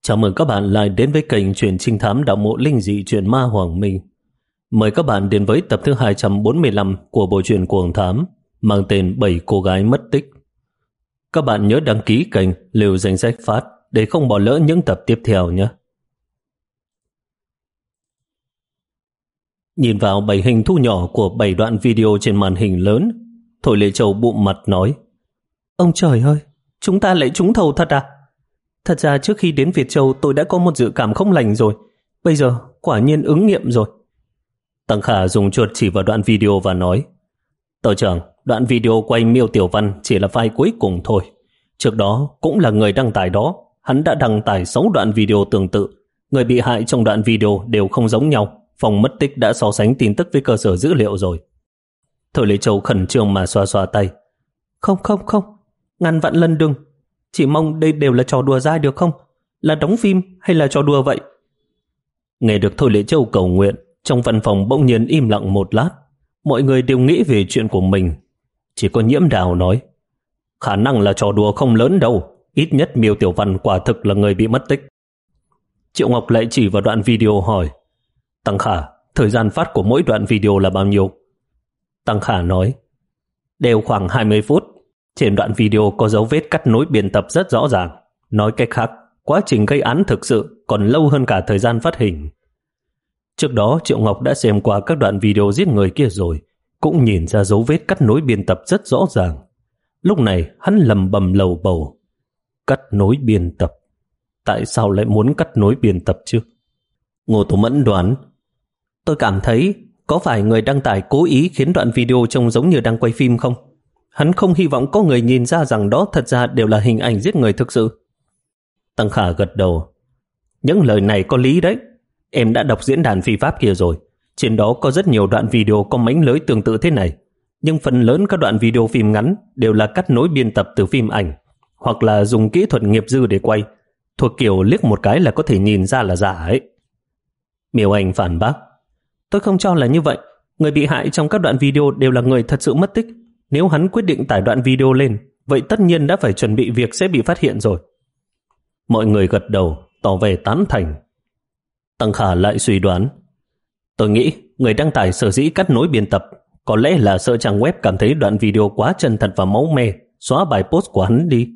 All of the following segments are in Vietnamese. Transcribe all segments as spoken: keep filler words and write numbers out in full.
Chào mừng các bạn lại đến với kênh truyện trinh thám đạo mộ linh dị truyện ma Hoàng Minh. Mời các bạn đến với tập thứ hai trăm bốn mươi lăm của bộ truyện Cuồng Thám mang tên Bảy Cô Gái Mất Tích. Các bạn nhớ đăng ký kênh lưu danh sách phát để không bỏ lỡ những tập tiếp theo nhé. Nhìn vào bảy hình thu nhỏ của bảy đoạn video trên màn hình lớn, Thôi Lệ Châu bụm mặt nói: Ông trời ơi, chúng ta lại trúng thầu thật à? Thật ra trước khi đến Việt Châu tôi đã có một dự cảm không lành rồi. Bây giờ quả nhiên ứng nghiệm rồi. Tăng Khả dùng chuột chỉ vào đoạn video và nói: Tổ trưởng, đoạn video quay Miêu Tiểu Văn chỉ là file cuối cùng thôi. Trước đó cũng là người đăng tải đó, hắn đã đăng tải sáu đoạn video tương tự. Người bị hại trong đoạn video đều không giống nhau. Phòng mất tích đã so sánh tin tức với cơ sở dữ liệu rồi. Thôi Lê Châu khẩn trương mà xoa xoa tay. Không không không, ngàn vạn lần đừng. Chỉ mong đây đều là trò đùa dai được không? Là đóng phim hay là trò đùa vậy? Nghe được Thôi Lệ Châu cầu nguyện, trong văn phòng bỗng nhiên im lặng một lát. Mọi người đều nghĩ về chuyện của mình. Chỉ có Nhiễm Đào nói: Khả năng là trò đùa không lớn đâu. Ít nhất Miêu Tiểu Văn quả thực là người bị mất tích. Triệu Ngọc lại chỉ vào đoạn video hỏi: Tăng Khả, thời gian phát của mỗi đoạn video là bao nhiêu? Tăng Khả nói: Đều khoảng hai mươi phút. Trên đoạn video có dấu vết cắt nối biên tập rất rõ ràng. Nói cách khác, quá trình gây án thực sự còn lâu hơn cả thời gian phát hình. Trước đó Triệu Ngọc đã xem qua các đoạn video giết người kia rồi, cũng nhìn ra dấu vết cắt nối biên tập rất rõ ràng. Lúc này hắn lầm bầm lầu bầu: Cắt nối biên tập? Tại sao lại muốn cắt nối biên tập chứ? Ngô Tố Mẫn đoán: Tôi cảm thấy có phải người đăng tải cố ý khiến đoạn video trông giống như đang quay phim không? Hắn không hy vọng có người nhìn ra rằng đó thật ra đều là hình ảnh giết người thực sự. Tăng Khả gật đầu: Những lời này có lý đấy. Em đã đọc diễn đàn phi pháp kia rồi. Trên đó có rất nhiều đoạn video có mánh lưới tương tự thế này. Nhưng phần lớn các đoạn video phim ngắn đều là cắt nối biên tập từ phim ảnh, hoặc là dùng kỹ thuật nghiệp dư để quay, thuộc kiểu liếc một cái là có thể nhìn ra là giả ấy. Miêu Anh phản bác: Tôi không cho là như vậy. Người bị hại trong các đoạn video đều là người thật sự mất tích. Nếu hắn quyết định tải đoạn video lên, vậy tất nhiên đã phải chuẩn bị việc sẽ bị phát hiện rồi. Mọi người gật đầu, tỏ vẻ tán thành. Tăng Khả lại suy đoán: Tôi nghĩ người đăng tải sở dĩ cắt nối biên tập có lẽ là sợ trang web cảm thấy đoạn video quá chân thật và máu me, xóa bài post của hắn đi.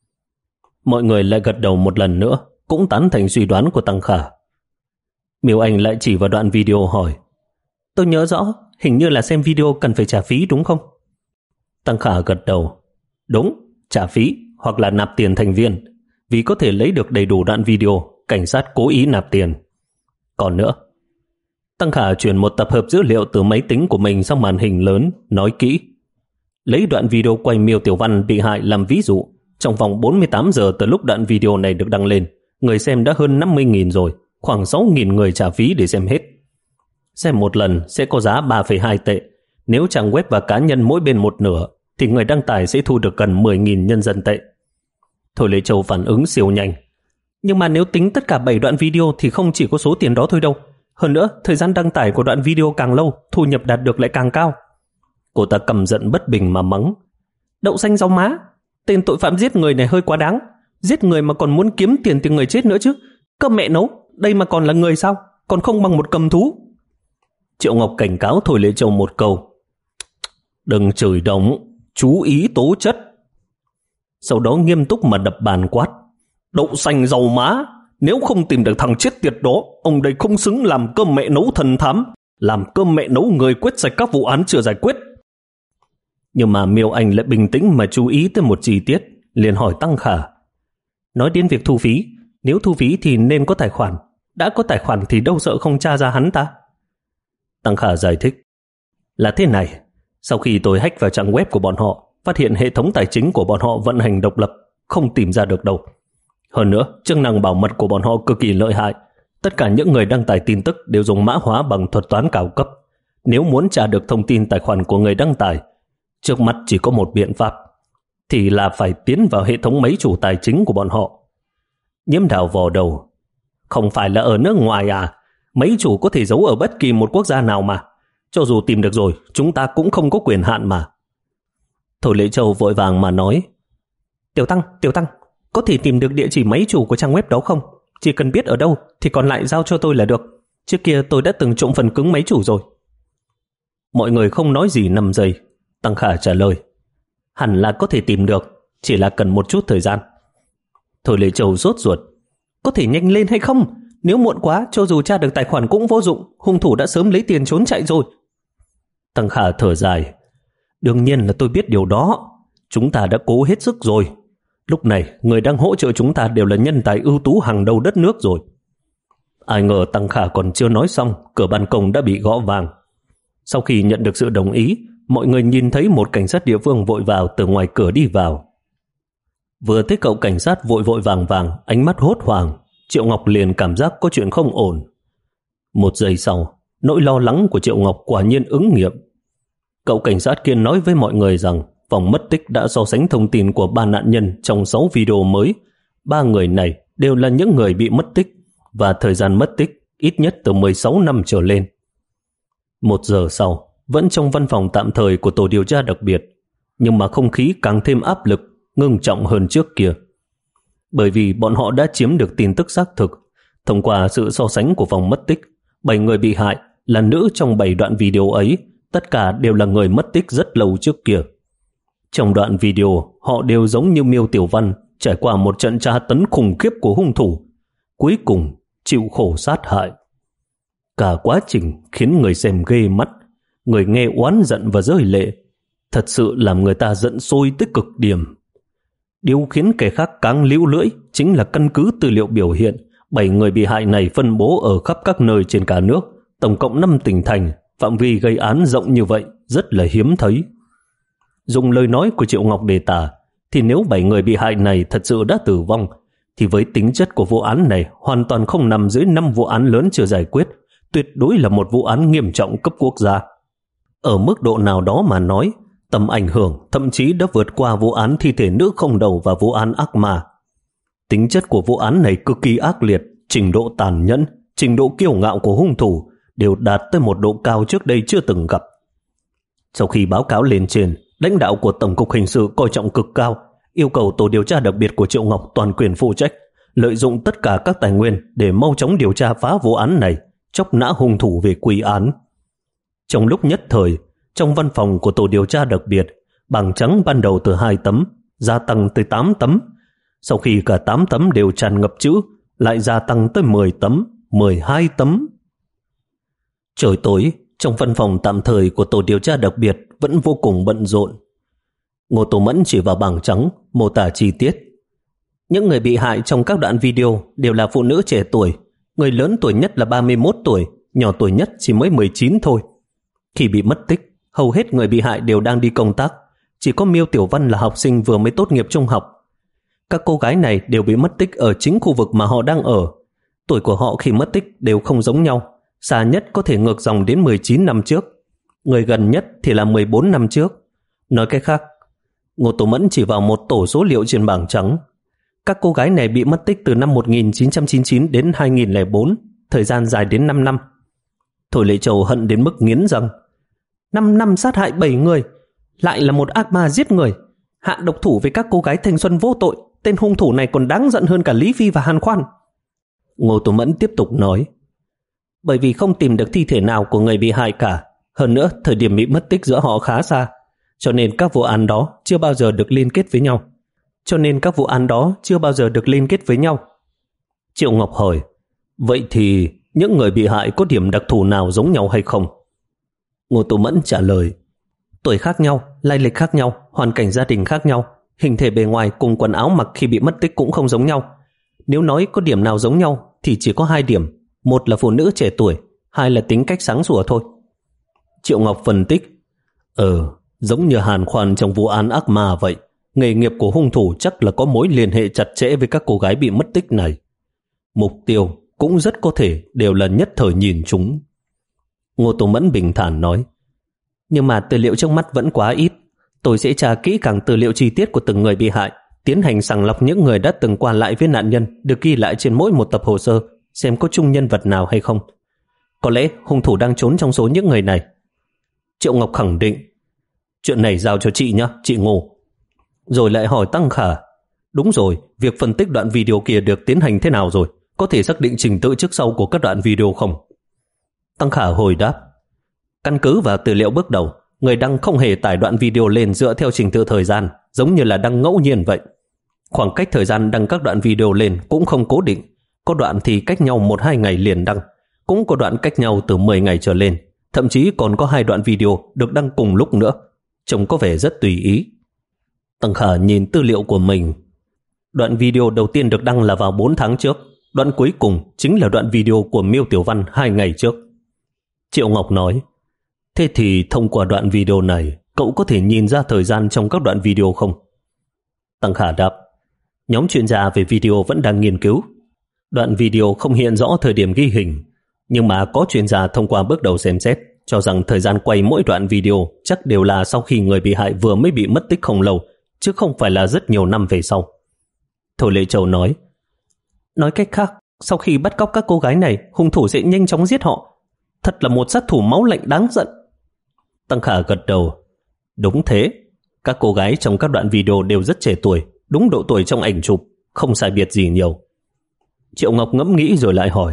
Mọi người lại gật đầu một lần nữa, cũng tán thành suy đoán của Tăng Khả. Miêu Anh lại chỉ vào đoạn video hỏi: Tôi nhớ rõ, hình như là xem video cần phải trả phí đúng không? Tăng Khả gật đầu: Đúng, trả phí hoặc là nạp tiền thành viên. Vì có thể lấy được đầy đủ đoạn video, cảnh sát cố ý nạp tiền. Còn nữa, Tăng Khả chuyển một tập hợp dữ liệu từ máy tính của mình sang màn hình lớn, nói kỹ: Lấy đoạn video quay Miêu Tiểu Văn bị hại làm ví dụ. Trong vòng bốn mươi tám giờ từ lúc đoạn video này được đăng lên, người xem đã hơn năm mươi nghìn rồi. Khoảng sáu nghìn người trả phí để xem hết. Xem một lần sẽ có giá ba phẩy hai tệ. Nếu trang web và cá nhân mỗi bên một nửa, thì người đăng tải sẽ thu được gần mười nghìn nhân dân tệ. Thôi Lê Châu phản ứng siêu nhanh: Nhưng mà nếu tính tất cả bảy đoạn video thì không chỉ có số tiền đó thôi đâu. Hơn nữa, thời gian đăng tải của đoạn video càng lâu, thu nhập đạt được lại càng cao. Cô ta căm giận bất bình mà mắng: Đậu xanh rau má, tên tội phạm giết người này hơi quá đáng. Giết người mà còn muốn kiếm tiền từ người chết nữa chứ. Cơm mẹ nấu, đây mà còn là người sao? Còn không bằng một cầm thú. Triệu Ngọc cảnh cáo Thôi Lê Châu một câu: Đừng chửi đồng, chú ý tố chất. Sau đó nghiêm túc mà đập bàn quát: Đậu xanh dầu má, nếu không tìm được thằng chết tiệt đó, ông đây không xứng làm cơm mẹ nấu thần thám, làm cơm mẹ nấu người quyết sạch các vụ án chưa giải quyết. Nhưng mà Miêu Anh lại bình tĩnh mà chú ý tới một chi tiết, liền hỏi Tăng Khả: Nói đến việc thu phí, nếu thu phí thì nên có tài khoản. Đã có tài khoản thì đâu sợ không tra ra hắn ta. Tăng Khả giải thích: Là thế này, sau khi tôi hack vào trang web của bọn họ, phát hiện hệ thống tài chính của bọn họ vận hành độc lập, không tìm ra được đâu. Hơn nữa, chức năng bảo mật của bọn họ cực kỳ lợi hại. Tất cả những người đăng tải tin tức đều dùng mã hóa bằng thuật toán cao cấp. Nếu muốn tra được thông tin tài khoản của người đăng tải, trước mắt chỉ có một biện pháp, thì là phải tiến vào hệ thống máy chủ tài chính của bọn họ. Nhiễm Đào vò đầu: Không phải là ở nước ngoài à? Máy chủ có thể giấu ở bất kỳ một quốc gia nào mà. Cho dù tìm được rồi, chúng ta cũng không có quyền hạn mà. Thôi Lệ Châu vội vàng mà nói: Tiểu Tăng, Tiểu Tăng, có thể tìm được địa chỉ máy chủ của trang web đó không? chỉ cần biết ở đâu thì còn lại giao cho tôi là được. Trước kia tôi đã từng trộm phần cứng máy chủ rồi. Mọi người không nói gì năm giây. Tăng Khả trả lời, hẳn là có thể tìm được, chỉ là cần một chút thời gian. Thôi Lệ Châu rốt ruột, có thể nhanh lên hay không? Nếu muộn quá, cho dù tra được tài khoản cũng vô dụng, hung thủ đã sớm lấy tiền trốn chạy rồi. Tăng Khả thở dài, đương nhiên là tôi biết điều đó. Chúng ta đã cố hết sức rồi. Lúc này, người đang hỗ trợ chúng ta đều là nhân tài ưu tú hàng đầu đất nước rồi. Ai ngờ Tăng Khả còn chưa nói xong, cửa ban công đã bị gõ vang. Sau khi nhận được sự đồng ý, mọi người nhìn thấy một cảnh sát địa phương vội vào từ ngoài cửa đi vào. Vừa thấy cậu cảnh sát vội vội vàng vàng, ánh mắt hốt hoảng, Triệu Ngọc liền cảm giác có chuyện không ổn. Một giây sau, nỗi lo lắng của Triệu Ngọc quả nhiên ứng nghiệm. Cậu cảnh sát kia nói với mọi người rằng phòng mất tích đã so sánh thông tin của ba nạn nhân trong sáu video mới. Ba người này đều là những người bị mất tích và thời gian mất tích ít nhất từ mười sáu năm trở lên. Một giờ sau, vẫn trong văn phòng tạm thời của tổ điều tra đặc biệt, nhưng mà không khí càng thêm áp lực, ngưng trọng hơn trước kia. Bởi vì bọn họ đã chiếm được tin tức xác thực. Thông qua sự so sánh của phòng mất tích, bảy người bị hại là nữ trong bảy đoạn video ấy, tất cả đều là người mất tích rất lâu trước kia. Trong đoạn video, họ đều giống như Miêu Tiểu Văn, trải qua một trận tra tấn khủng khiếp của hung thủ, cuối cùng chịu khổ sát hại. Cả quá trình khiến người xem ghê mắt, người nghe oán giận và rơi lệ, thật sự làm người ta giận sôi tới cực điểm. Điều khiến kẻ khác càng líu lưỡi chính là căn cứ tư liệu biểu hiện, bảy người bị hại này phân bố ở khắp các nơi trên cả nước, tổng cộng năm tỉnh thành, phạm vi gây án rộng như vậy rất là hiếm thấy. Dùng lời nói của Triệu Ngọc để tả, thì nếu bảy người bị hại này thật sự đã tử vong, thì với tính chất của vụ án này hoàn toàn không nằm dưới năm vụ án lớn chưa giải quyết, tuyệt đối là một vụ án nghiêm trọng cấp quốc gia. Ở mức độ nào đó mà nói, tầm ảnh hưởng thậm chí đã vượt qua vụ án thi thể nữ không đầu và vụ án ác ma. Tính chất của vụ án này cực kỳ ác liệt, trình độ tàn nhẫn, trình độ kiêu ngạo của hung thủ đều đạt tới một độ cao trước đây chưa từng gặp. Sau khi báo cáo lên trên, lãnh đạo của Tổng cục Hình sự coi trọng cực cao, yêu cầu tổ điều tra đặc biệt của Triệu Ngọc toàn quyền phụ trách, lợi dụng tất cả các tài nguyên để mau chóng điều tra phá vụ án này, chóc nã hung thủ về quy án. Trong lúc nhất thời, trong văn phòng của tổ điều tra đặc biệt, bảng trắng ban đầu từ hai tấm, gia tăng tới tám tấm. Sau khi cả tám tấm đều tràn ngập chữ, lại gia tăng tới mười tấm, mười hai tấm. Trời tối, trong văn phòng tạm thời của tổ điều tra đặc biệt vẫn vô cùng bận rộn. Ngô Tô Mẫn chỉ vào bảng trắng, mô tả chi tiết. Những người bị hại trong các đoạn video đều là phụ nữ trẻ tuổi, người lớn tuổi nhất là ba mươi mốt tuổi, nhỏ tuổi nhất chỉ mới mười chín thôi. Khi bị mất tích, hầu hết người bị hại đều đang đi công tác, chỉ có Miêu Tiểu Văn là học sinh vừa mới tốt nghiệp trung học. Các cô gái này đều bị mất tích ở chính khu vực mà họ đang ở. Tuổi của họ khi mất tích đều không giống nhau, xa nhất có thể ngược dòng đến mười chín năm trước, người gần nhất thì là mười bốn năm trước. Nói cách khác, Ngô Tô Mẫn chỉ vào một tổ số liệu trên bảng trắng. Các cô gái này bị mất tích từ năm một nghìn chín trăm chín mươi chín đến hai nghìn lẻ bốn, thời gian dài đến năm năm. Thôi Lệ Châu hận đến mức nghiến răng. năm năm sát hại bảy người, lại là một ác ma giết người, hạ độc thủ với các cô gái thanh xuân vô tội. Tên hung thủ này còn đáng giận hơn cả Lý Phi và Hàn Khoan. Ngô Tô Mẫn tiếp tục nói, bởi vì không tìm được thi thể nào của người bị hại cả, hơn nữa thời điểm bị mất tích giữa họ khá xa, cho nên các vụ án đó chưa bao giờ được liên kết với nhau. Cho nên các vụ án đó chưa bao giờ được liên kết với nhau. Triệu Ngọc hỏi, vậy thì những người bị hại có điểm đặc thù nào giống nhau hay không? Ngô Tô Mẫn trả lời, tuổi khác nhau, lai lịch khác nhau, hoàn cảnh gia đình khác nhau, hình thể bề ngoài cùng quần áo mặc khi bị mất tích cũng không giống nhau. Nếu nói có điểm nào giống nhau thì chỉ có hai điểm, một là phụ nữ trẻ tuổi, hai là tính cách sáng sủa thôi. Triệu Ngọc phân tích, Ờ, giống như Hàn Khoan trong vụ án ác ma vậy, nghề nghiệp của hung thủ chắc là có mối liên hệ chặt chẽ với các cô gái bị mất tích này. Mục tiêu cũng rất có thể đều là nhất thời nhìn chúng. Ngô Tô Mẫn bình thản nói, nhưng mà tư liệu trước mắt vẫn quá ít. Tôi sẽ tra kỹ càng tư liệu chi tiết của từng người bị hại, tiến hành sàng lọc những người đã từng qua lại với nạn nhân, được ghi lại trên mỗi một tập hồ sơ, xem có chung nhân vật nào hay không. Có lẽ hung thủ đang trốn trong số những người này. Triệu Ngọc khẳng định, chuyện này giao cho chị nhé, chị Ngô. Rồi lại hỏi Tăng Khả, đúng rồi, việc phân tích đoạn video kia được tiến hành thế nào rồi? có thể xác định trình tự trước sau của các đoạn video không? Tăng Khả hồi đáp, căn cứ vào tư liệu bước đầu, người đăng không hề tải đoạn video lên dựa theo trình tự thời gian, giống như là đăng ngẫu nhiên vậy. Khoảng cách thời gian đăng các đoạn video lên cũng không cố định, có đoạn thì cách nhau một hai ngày liền đăng, cũng có đoạn cách nhau từ mười ngày trở lên, thậm chí còn có hai đoạn video được đăng cùng lúc nữa, trông có vẻ rất tùy ý. Tăng Khả nhìn tư liệu của mình. Đoạn video đầu tiên được đăng là vào bốn tháng trước, đoạn cuối cùng chính là đoạn video của Miêu Tiểu Văn hai ngày trước. Triệu Ngọc nói, thế thì thông qua đoạn video này, cậu có thể nhìn ra thời gian trong các đoạn video không? Tăng Khả đáp, nhóm chuyên gia về video vẫn đang nghiên cứu. Đoạn video không hiện rõ thời điểm ghi hình, nhưng mà có chuyên gia thông qua bước đầu xem xét, cho rằng thời gian quay mỗi đoạn video chắc đều là sau khi người bị hại vừa mới bị mất tích không lâu, chứ không phải là rất nhiều năm về sau. Thôi Lệ Châu nói, nói cách khác, sau khi bắt cóc các cô gái này, hung thủ sẽ nhanh chóng giết họ. Thật là một sát thủ máu lạnh đáng giận. Tăng Khả gật đầu, đúng thế, các cô gái trong các đoạn video đều rất trẻ tuổi, đúng độ tuổi trong ảnh chụp, không sai biệt gì nhiều. Triệu Ngọc ngẫm nghĩ rồi lại hỏi,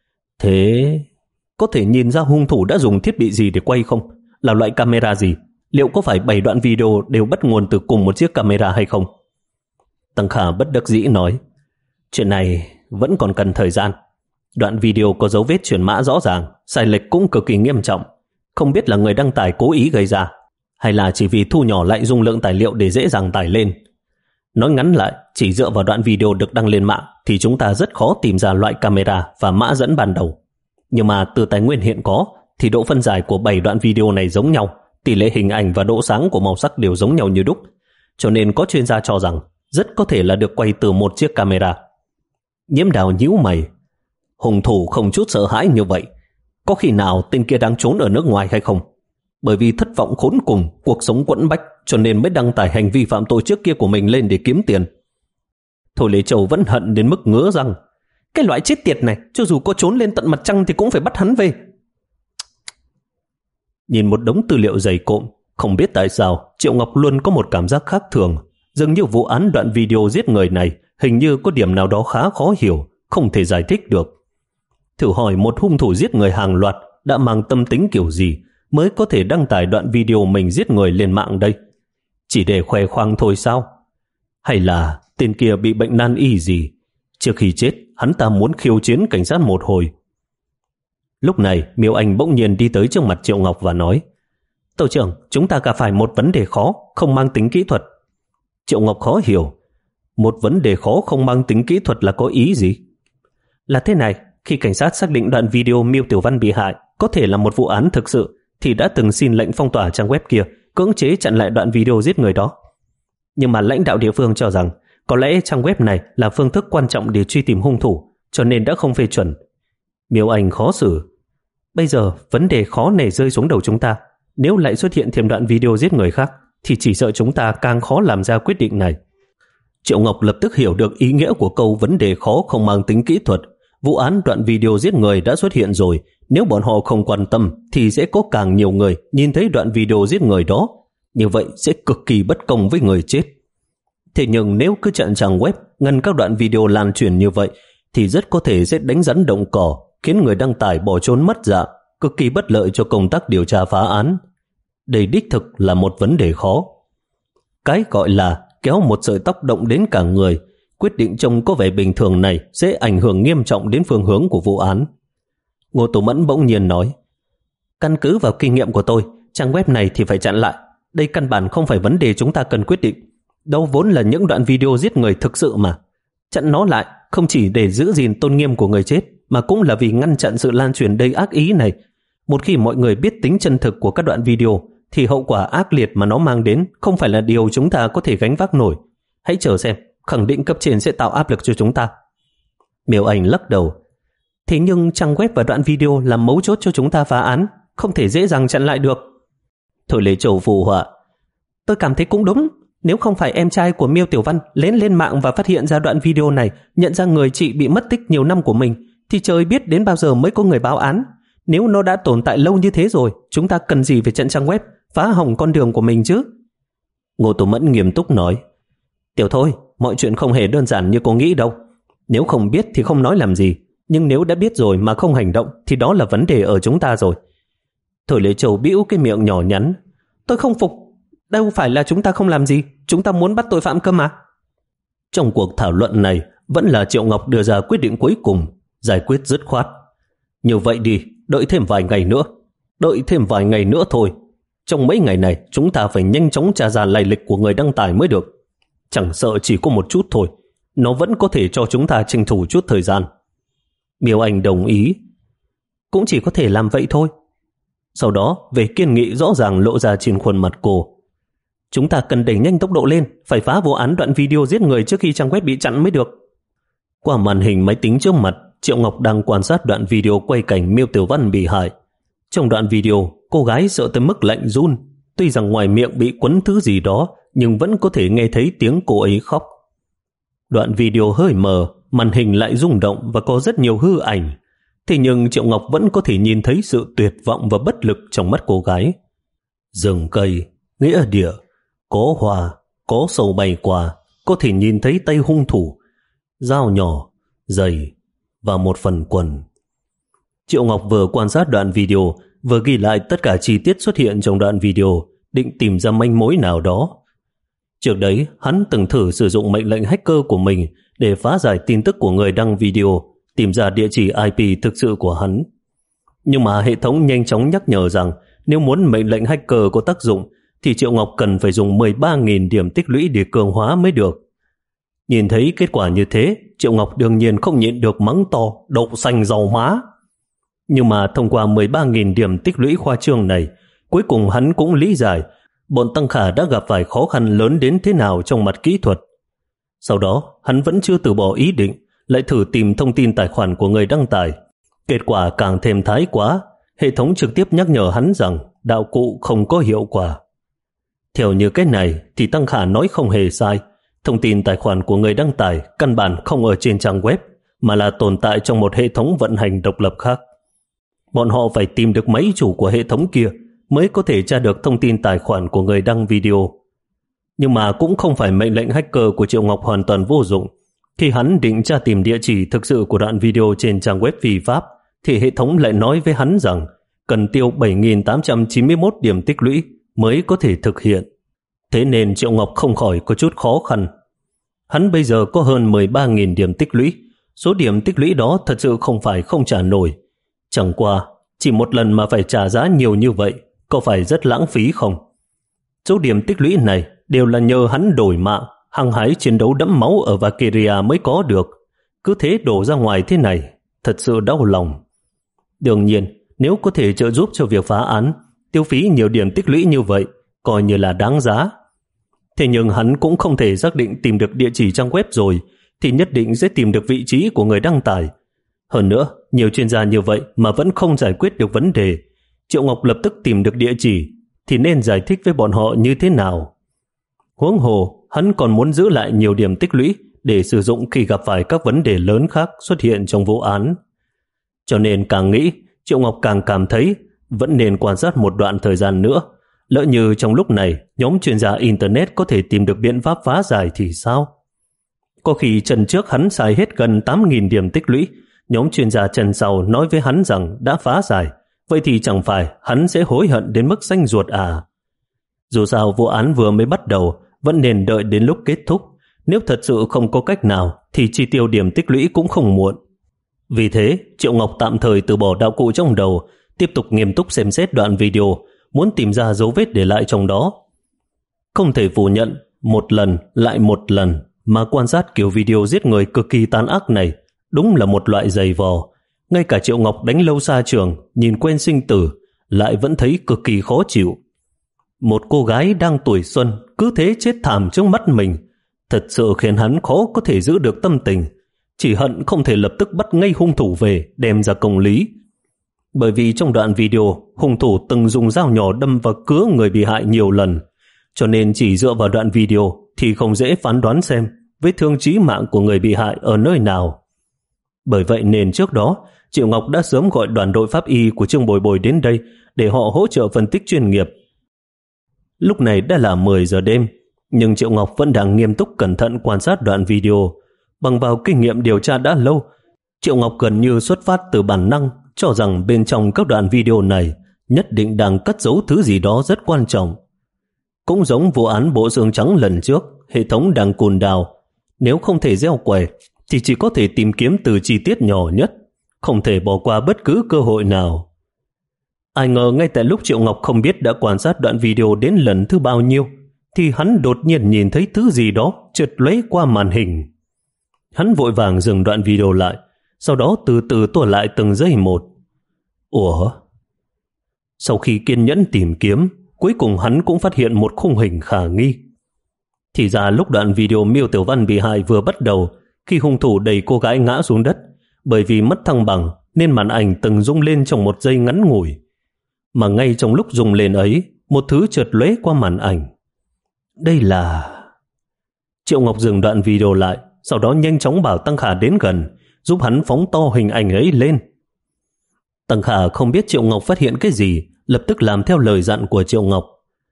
thế có thể nhìn ra hung thủ đã dùng thiết bị gì để quay không? Là loại camera gì? Liệu có phải bảy đoạn video đều bắt nguồn từ cùng một chiếc camera hay không? Tăng Khả bất đắc dĩ nói, chuyện này vẫn còn cần thời gian. Đoạn video có dấu vết chuyển mã rõ ràng, sai lệch cũng cực kỳ nghiêm trọng. Không biết là người đăng tải cố ý gây ra, hay là chỉ vì thu nhỏ lại dung lượng tài liệu để dễ dàng tải lên. Nói ngắn lại, chỉ dựa vào đoạn video được đăng lên mạng thì chúng ta rất khó tìm ra loại camera và mã dẫn ban đầu. Nhưng mà từ tài nguyên hiện có thì độ phân giải của bảy đoạn video này giống nhau, tỷ lệ hình ảnh và độ sáng của màu sắc đều giống nhau như đúc. Cho nên có chuyên gia cho rằng rất có thể là được quay từ một chiếc camera. Nhiễm Đào nhíu mày, hung thủ không chút sợ hãi như vậy, có khi nào tên kia đang trốn ở nước ngoài hay không? Bởi vì thất vọng khốn cùng, cuộc sống quẫn bách, cho nên mới đăng tải hành vi phạm tội trước kia của mình lên để kiếm tiền. Thôi Lê Châu vẫn hận đến mức ngứa răng, cái loại chết tiệt này, cho dù có trốn lên tận mặt trăng thì cũng phải bắt hắn về. Nhìn một đống tư liệu dày cộm, không biết tại sao Triệu Ngọc luôn có một cảm giác khác thường, dường như vụ án đoạn video giết người này hình như có điểm nào đó khá khó hiểu, không thể giải thích được. Thử hỏi một hung thủ giết người hàng loạt đã mang tâm tính kiểu gì mới có thể đăng tải đoạn video mình giết người lên mạng đây? Chỉ để khoe khoang thôi sao? Hay là tên kia bị bệnh nan y gì? Trước khi chết, hắn ta muốn khiêu chiến cảnh sát một hồi. Lúc này, Miêu Anh bỗng nhiên đi tới trước mặt Triệu Ngọc và nói, tổ trưởng, chúng ta gặp phải một vấn đề khó, không mang tính kỹ thuật. Triệu Ngọc khó hiểu, một vấn đề khó không mang tính kỹ thuật là có ý gì? Là thế này, khi cảnh sát xác định đoạn video Miêu Tiểu Văn bị hại có thể là một vụ án thực sự, thì đã từng xin lệnh phong tỏa trang web kia, cưỡng chế chặn lại đoạn video giết người đó. Nhưng mà lãnh đạo địa phương cho rằng có lẽ trang web này là phương thức quan trọng để truy tìm hung thủ, cho nên đã không phê chuẩn. Miêu Anh khó xử. Bây giờ vấn đề khó này rơi xuống đầu chúng ta. Nếu lại xuất hiện thêm đoạn video giết người khác, thì chỉ sợ chúng ta càng khó làm ra quyết định này. Triệu Ngọc lập tức hiểu được ý nghĩa của câu vấn đề khó không mang tính kỹ thuật. Vụ án đoạn video giết người đã xuất hiện rồi, nếu bọn họ không quan tâm thì sẽ có càng nhiều người nhìn thấy đoạn video giết người đó. Như vậy sẽ cực kỳ bất công với người chết. Thế nhưng nếu cứ chặn trang web, ngăn các đoạn video lan truyền như vậy thì rất có thể sẽ đánh rắn động cỏ, khiến người đăng tải bỏ trốn mất dạng, cực kỳ bất lợi cho công tác điều tra phá án. Đây đích thực là một vấn đề khó. Cái gọi là kéo một sợi tóc động đến cả người, quyết định trông có vẻ bình thường này sẽ ảnh hưởng nghiêm trọng đến phương hướng của vụ án. Ngô Tổ Mẫn bỗng nhiên nói, căn cứ vào kinh nghiệm của tôi, trang web này thì phải chặn lại. Đây căn bản không phải vấn đề chúng ta cần quyết định. Đâu vốn là những đoạn video giết người thực sự mà. Chặn nó lại không chỉ để giữ gìn tôn nghiêm của người chết, mà cũng là vì ngăn chặn sự lan truyền đầy ác ý này. Một khi mọi người biết tính chân thực của các đoạn video, thì hậu quả ác liệt mà nó mang đến không phải là điều chúng ta có thể gánh vác nổi. Hãy chờ xem, khẳng định cấp trên sẽ tạo áp lực cho chúng ta. Miêu Anh lắc đầu. Thế nhưng trang web và đoạn video là mấu chốt cho chúng ta phá án, không thể dễ dàng chặn lại được. Thôi Lê Châu phụ họa. Tôi cảm thấy cũng đúng. Nếu không phải em trai của Miêu Tiểu Văn lén lên mạng và phát hiện ra đoạn video này, nhận ra người chị bị mất tích nhiều năm của mình, thì trời biết đến bao giờ mới có người báo án. Nếu nó đã tồn tại lâu như thế rồi, chúng ta cần gì phải chặn trang web, phá hỏng con đường của mình chứ? Ngô Tổ Mẫn nghiêm túc nói, Tiểu Thôi, mọi chuyện không hề đơn giản như cô nghĩ đâu. Nếu không biết thì không nói làm gì, nhưng nếu đã biết rồi mà không hành động thì đó là vấn đề ở chúng ta rồi. Thôi Lệ Châu bĩu cái miệng nhỏ nhắn. Tôi không phục, đâu phải là chúng ta không làm gì, chúng ta muốn bắt tội phạm cơ mà. Trong cuộc thảo luận này, vẫn là Triệu Ngọc đưa ra quyết định cuối cùng, giải quyết dứt khoát. Như vậy đi, đợi thêm vài ngày nữa. Đợi thêm vài ngày nữa thôi. Trong mấy ngày này, chúng ta phải nhanh chóng tra ra lai lịch của người đăng tải mới được. Chẳng sợ chỉ có một chút thôi, nó vẫn có thể cho chúng ta tranh thủ chút thời gian. Miêu Anh đồng ý. Cũng chỉ có thể làm vậy thôi. Sau đó, về kiên nghị rõ ràng lộ ra trên khuôn mặt cô. Chúng ta cần đẩy nhanh tốc độ lên, phải phá vụ án đoạn video giết người trước khi trang web bị chặn mới được. Qua màn hình máy tính trước mặt, Triệu Ngọc đang quan sát đoạn video quay cảnh Miêu Tiểu Văn bị hại. Trong đoạn video, cô gái sợ tới mức lạnh run. Tuy rằng ngoài miệng bị quấn thứ gì đó, nhưng vẫn có thể nghe thấy tiếng cô ấy khóc. Đoạn video hơi mờ, màn hình lại rung động và có rất nhiều hư ảnh. Thế nhưng Triệu Ngọc vẫn có thể nhìn thấy sự tuyệt vọng và bất lực trong mắt cô gái. Rừng cây, nghĩa địa, có hoa, có sầu bay qua, có thể nhìn thấy tay hung thủ, dao nhỏ, giày và một phần quần. Triệu Ngọc vừa quan sát đoạn video, vừa ghi lại tất cả chi tiết xuất hiện trong đoạn video, định tìm ra manh mối nào đó. Trước đấy, hắn từng thử sử dụng mệnh lệnh hacker của mình để phá giải tin tức của người đăng video, tìm ra địa chỉ i pê thực sự của hắn. Nhưng mà hệ thống nhanh chóng nhắc nhở rằng nếu muốn mệnh lệnh hacker có tác dụng thì Triệu Ngọc cần phải dùng mười ba nghìn điểm tích lũy để cường hóa mới được. Nhìn thấy kết quả như thế, Triệu Ngọc đương nhiên không nhịn được mắng to, đậu xanh dầu má. Nhưng mà thông qua mười ba nghìn điểm tích lũy khoa trương này, cuối cùng hắn cũng lý giải bọn Tăng Khả đã gặp phải khó khăn lớn đến thế nào trong mặt kỹ thuật. Sau đó, hắn vẫn chưa từ bỏ ý định, lại thử tìm thông tin tài khoản của người đăng tải. Kết quả càng thêm thái quá, hệ thống trực tiếp nhắc nhở hắn rằng đạo cụ không có hiệu quả. Theo như cái này thì Tăng Khả nói không hề sai. Thông tin tài khoản của người đăng tải căn bản không ở trên trang web, mà là tồn tại trong một hệ thống vận hành độc lập khác. Bọn họ phải tìm được máy chủ của hệ thống kia mới có thể tra được thông tin tài khoản của người đăng video. Nhưng mà cũng không phải mệnh lệnh hacker của Triệu Ngọc hoàn toàn vô dụng. Khi hắn định tra tìm địa chỉ thực sự của đoạn video trên trang web vi pháp, thì hệ thống lại nói với hắn rằng cần tiêu bảy nghìn tám trăm chín mươi mốt điểm tích lũy mới có thể thực hiện. Thế nên Triệu Ngọc không khỏi có chút khó khăn. Hắn bây giờ có hơn mười ba nghìn điểm tích lũy. Số điểm tích lũy đó thật sự không phải không trả nổi. Chẳng qua, chỉ một lần mà phải trả giá nhiều như vậy, có phải rất lãng phí không? Số điểm tích lũy này đều là nhờ hắn đổi mạng, hăng hái chiến đấu đẫm máu ở Valkyria mới có được. Cứ thế đổ ra ngoài thế này, thật sự đau lòng. Đương nhiên, nếu có thể trợ giúp cho việc phá án, tiêu phí nhiều điểm tích lũy như vậy, coi như là đáng giá. Thế nhưng hắn cũng không thể xác định tìm được địa chỉ trang web rồi, thì nhất định sẽ tìm được vị trí của người đăng tải. Hơn nữa, nhiều chuyên gia như vậy mà vẫn không giải quyết được vấn đề. Triệu Ngọc lập tức tìm được địa chỉ, thì nên giải thích với bọn họ như thế nào? Huống hồ, hắn còn muốn giữ lại nhiều điểm tích lũy để sử dụng khi gặp phải các vấn đề lớn khác xuất hiện trong vụ án. Cho nên càng nghĩ, Triệu Ngọc càng cảm thấy vẫn nên quan sát một đoạn thời gian nữa. Lỡ như trong lúc này, nhóm chuyên gia Internet có thể tìm được biện pháp phá giải thì sao? Có khi trận trước hắn xài hết gần tám nghìn điểm tích lũy, nhóm chuyên gia trận sau nói với hắn rằng đã phá giải, vậy thì chẳng phải hắn sẽ hối hận đến mức xanh ruột à? Dù sao vụ án vừa mới bắt đầu, vẫn nên đợi đến lúc kết thúc. Nếu thật sự không có cách nào, thì chi tiêu điểm tích lũy cũng không muộn. Vì thế, Triệu Ngọc tạm thời từ bỏ đạo cụ trong đầu, tiếp tục nghiêm túc xem xét đoạn video, muốn tìm ra dấu vết để lại trong đó. Không thể phủ nhận, một lần lại một lần mà quan sát kiểu video giết người cực kỳ tàn ác này đúng là một loại giày vò. Ngay cả Triệu Ngọc đánh lâu xa trường, nhìn quen sinh tử, lại vẫn thấy cực kỳ khó chịu. Một cô gái đang tuổi xuân cứ thế chết thảm trước mắt mình, thật sự khiến hắn khó có thể giữ được tâm tình, chỉ hận không thể lập tức bắt ngay hung thủ về đem ra công lý. Bởi vì trong đoạn video, hung thủ từng dùng dao nhỏ đâm vào cứa người bị hại nhiều lần, cho nên chỉ dựa vào đoạn video thì không dễ phán đoán xem vết thương chí mạng của người bị hại ở nơi nào. Bởi vậy nên trước đó, Triệu Ngọc đã sớm gọi đoàn đội pháp y của Trương Bồi Bồi đến đây để họ hỗ trợ phân tích chuyên nghiệp. Lúc này đã là mười giờ đêm, nhưng Triệu Ngọc vẫn đang nghiêm túc cẩn thận quan sát đoạn video. Bằng vào kinh nghiệm điều tra đã lâu, Triệu Ngọc gần như xuất phát từ bản năng cho rằng bên trong các đoạn video này nhất định đang cất giấu thứ gì đó rất quan trọng. Cũng giống vụ án bộ xương trắng lần trước, hệ thống đang cùn đào. Nếu không thể gieo quẻ, thì chỉ có thể tìm kiếm từ chi tiết nhỏ nhất, không thể bỏ qua bất cứ cơ hội nào. Ai ngờ ngay tại lúc Triệu Ngọc không biết đã quan sát đoạn video đến lần thứ bao nhiêu, thì hắn đột nhiên nhìn thấy thứ gì đó chợt lóe qua màn hình. Hắn vội vàng dừng đoạn video lại, sau đó từ từ tua lại từng giây một. Ủa? Sau khi kiên nhẫn tìm kiếm, cuối cùng hắn cũng phát hiện một khung hình khả nghi. Thì ra lúc đoạn video Miêu Tiểu Văn bị hại vừa bắt đầu, khi hung thủ đẩy cô gái ngã xuống đất, bởi vì mất thăng bằng nên màn ảnh từng rung lên trong một giây ngắn ngủi. Mà ngay trong lúc rung lên ấy, một thứ chợt lóe qua màn ảnh. Đây là... Triệu Ngọc dừng đoạn video lại, sau đó nhanh chóng bảo Tăng Khả đến gần, giúp hắn phóng to hình ảnh ấy lên. Tăng Khả không biết Triệu Ngọc phát hiện cái gì, lập tức làm theo lời dặn của Triệu Ngọc.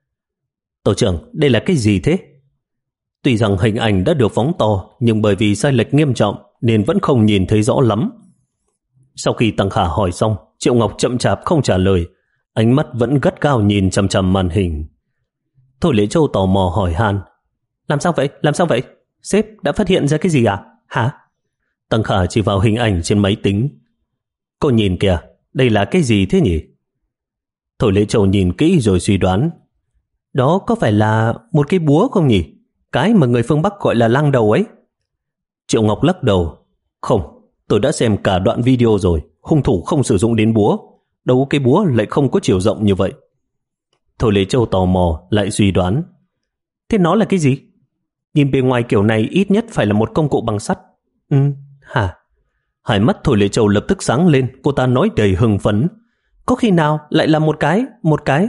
Tổ trưởng, đây là cái gì thế? Tuy rằng hình ảnh đã được phóng to, nhưng bởi vì sai lệch nghiêm trọng nên vẫn không nhìn thấy rõ lắm. Sau khi Tăng Khả hỏi xong, Triệu Ngọc chậm chạp không trả lời, ánh mắt vẫn gắt gao nhìn chằm chằm màn hình. Thôi Lễ Châu tò mò hỏi han, làm sao vậy? Làm sao vậy? Sếp đã phát hiện ra cái gì à? Hả? Tăng Khả chỉ vào hình ảnh trên máy tính. Cô nhìn kìa, đây là cái gì thế nhỉ? Thôi Lễ Châu nhìn kỹ rồi suy đoán. Đó có phải là một cái búa không nhỉ? Cái mà người phương Bắc gọi là lăng đầu ấy. Triệu Ngọc lắc đầu. Không, tôi đã xem cả đoạn video rồi, hung thủ không sử dụng đến búa. Đâu cái búa lại không có chiều rộng như vậy. Thôi Lễ Châu tò mò lại suy đoán. Thế nó là cái gì? Nhìn bề ngoài kiểu này ít nhất phải là một công cụ bằng sắt. Ừ, hả? Hai mắt Thôi Lễ Châu lập tức sáng lên, cô ta nói đầy hưng phấn. Có khi nào lại là một cái, một cái?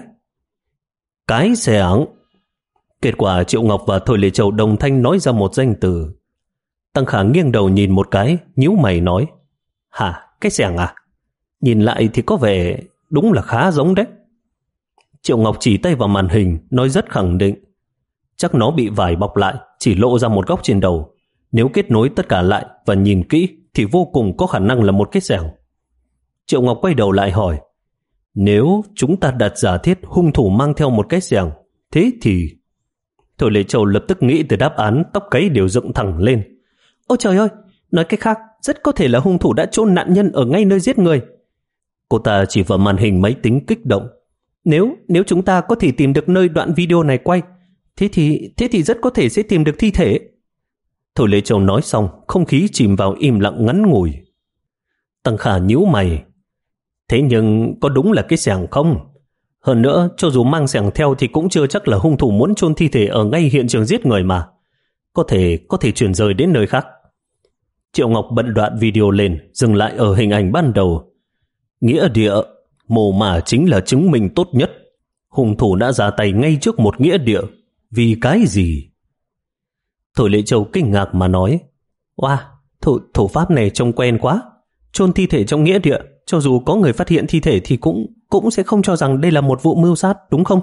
Cái xẻng. Kết quả Triệu Ngọc và Thôi Lễ Châu đồng thanh nói ra một danh từ. Tăng Khả nghiêng đầu nhìn một cái, nhíu mày nói. Hả, cái xẻng à? Nhìn lại thì có vẻ đúng là khá giống đấy. Triệu Ngọc chỉ tay vào màn hình, nói rất khẳng định. Chắc nó bị vải bọc lại, chỉ lộ ra một góc trên đầu. Nếu kết nối tất cả lại và nhìn kỹ thì vô cùng có khả năng là một cái xẻng. Triệu Ngọc quay đầu lại hỏi, nếu chúng ta đặt giả thiết hung thủ mang theo một cái xẻng, thế thì... Thôi Lễ Châu lập tức nghĩ từ đáp án, tóc gáy đều dựng thẳng lên. Ôi trời ơi, nói cách khác, rất có thể là hung thủ đã chôn nạn nhân ở ngay nơi giết người. Cô ta chỉ vào màn hình máy tính kích động. Nếu nếu chúng ta có thể tìm được nơi đoạn video này quay, thế thì thế thì rất có thể sẽ tìm được thi thể. Thôi Lễ Châu nói xong, không khí chìm vào im lặng ngắn ngủi. Tăng Khả nhíu mày. Thế nhưng có đúng là cái xẻng không? Hơn nữa, cho dù mang xẻng theo thì cũng chưa chắc là hung thủ muốn chôn thi thể ở ngay hiện trường giết người mà. Có thể có thể chuyển rời đến nơi khác. Triệu Ngọc bật đoạn video lên, dừng lại ở hình ảnh ban đầu. Nghĩa địa, mồ mả chính là chứng minh tốt nhất. Hung thủ đã ra tay ngay trước một nghĩa địa. Vì cái gì? Thôi Lễ Châu kinh ngạc mà nói. Wow, thủ, thủ pháp này trông quen quá. Chôn thi thể trong nghĩa địa, cho dù có người phát hiện thi thể thì cũng cũng sẽ không cho rằng đây là một vụ mưu sát, đúng không?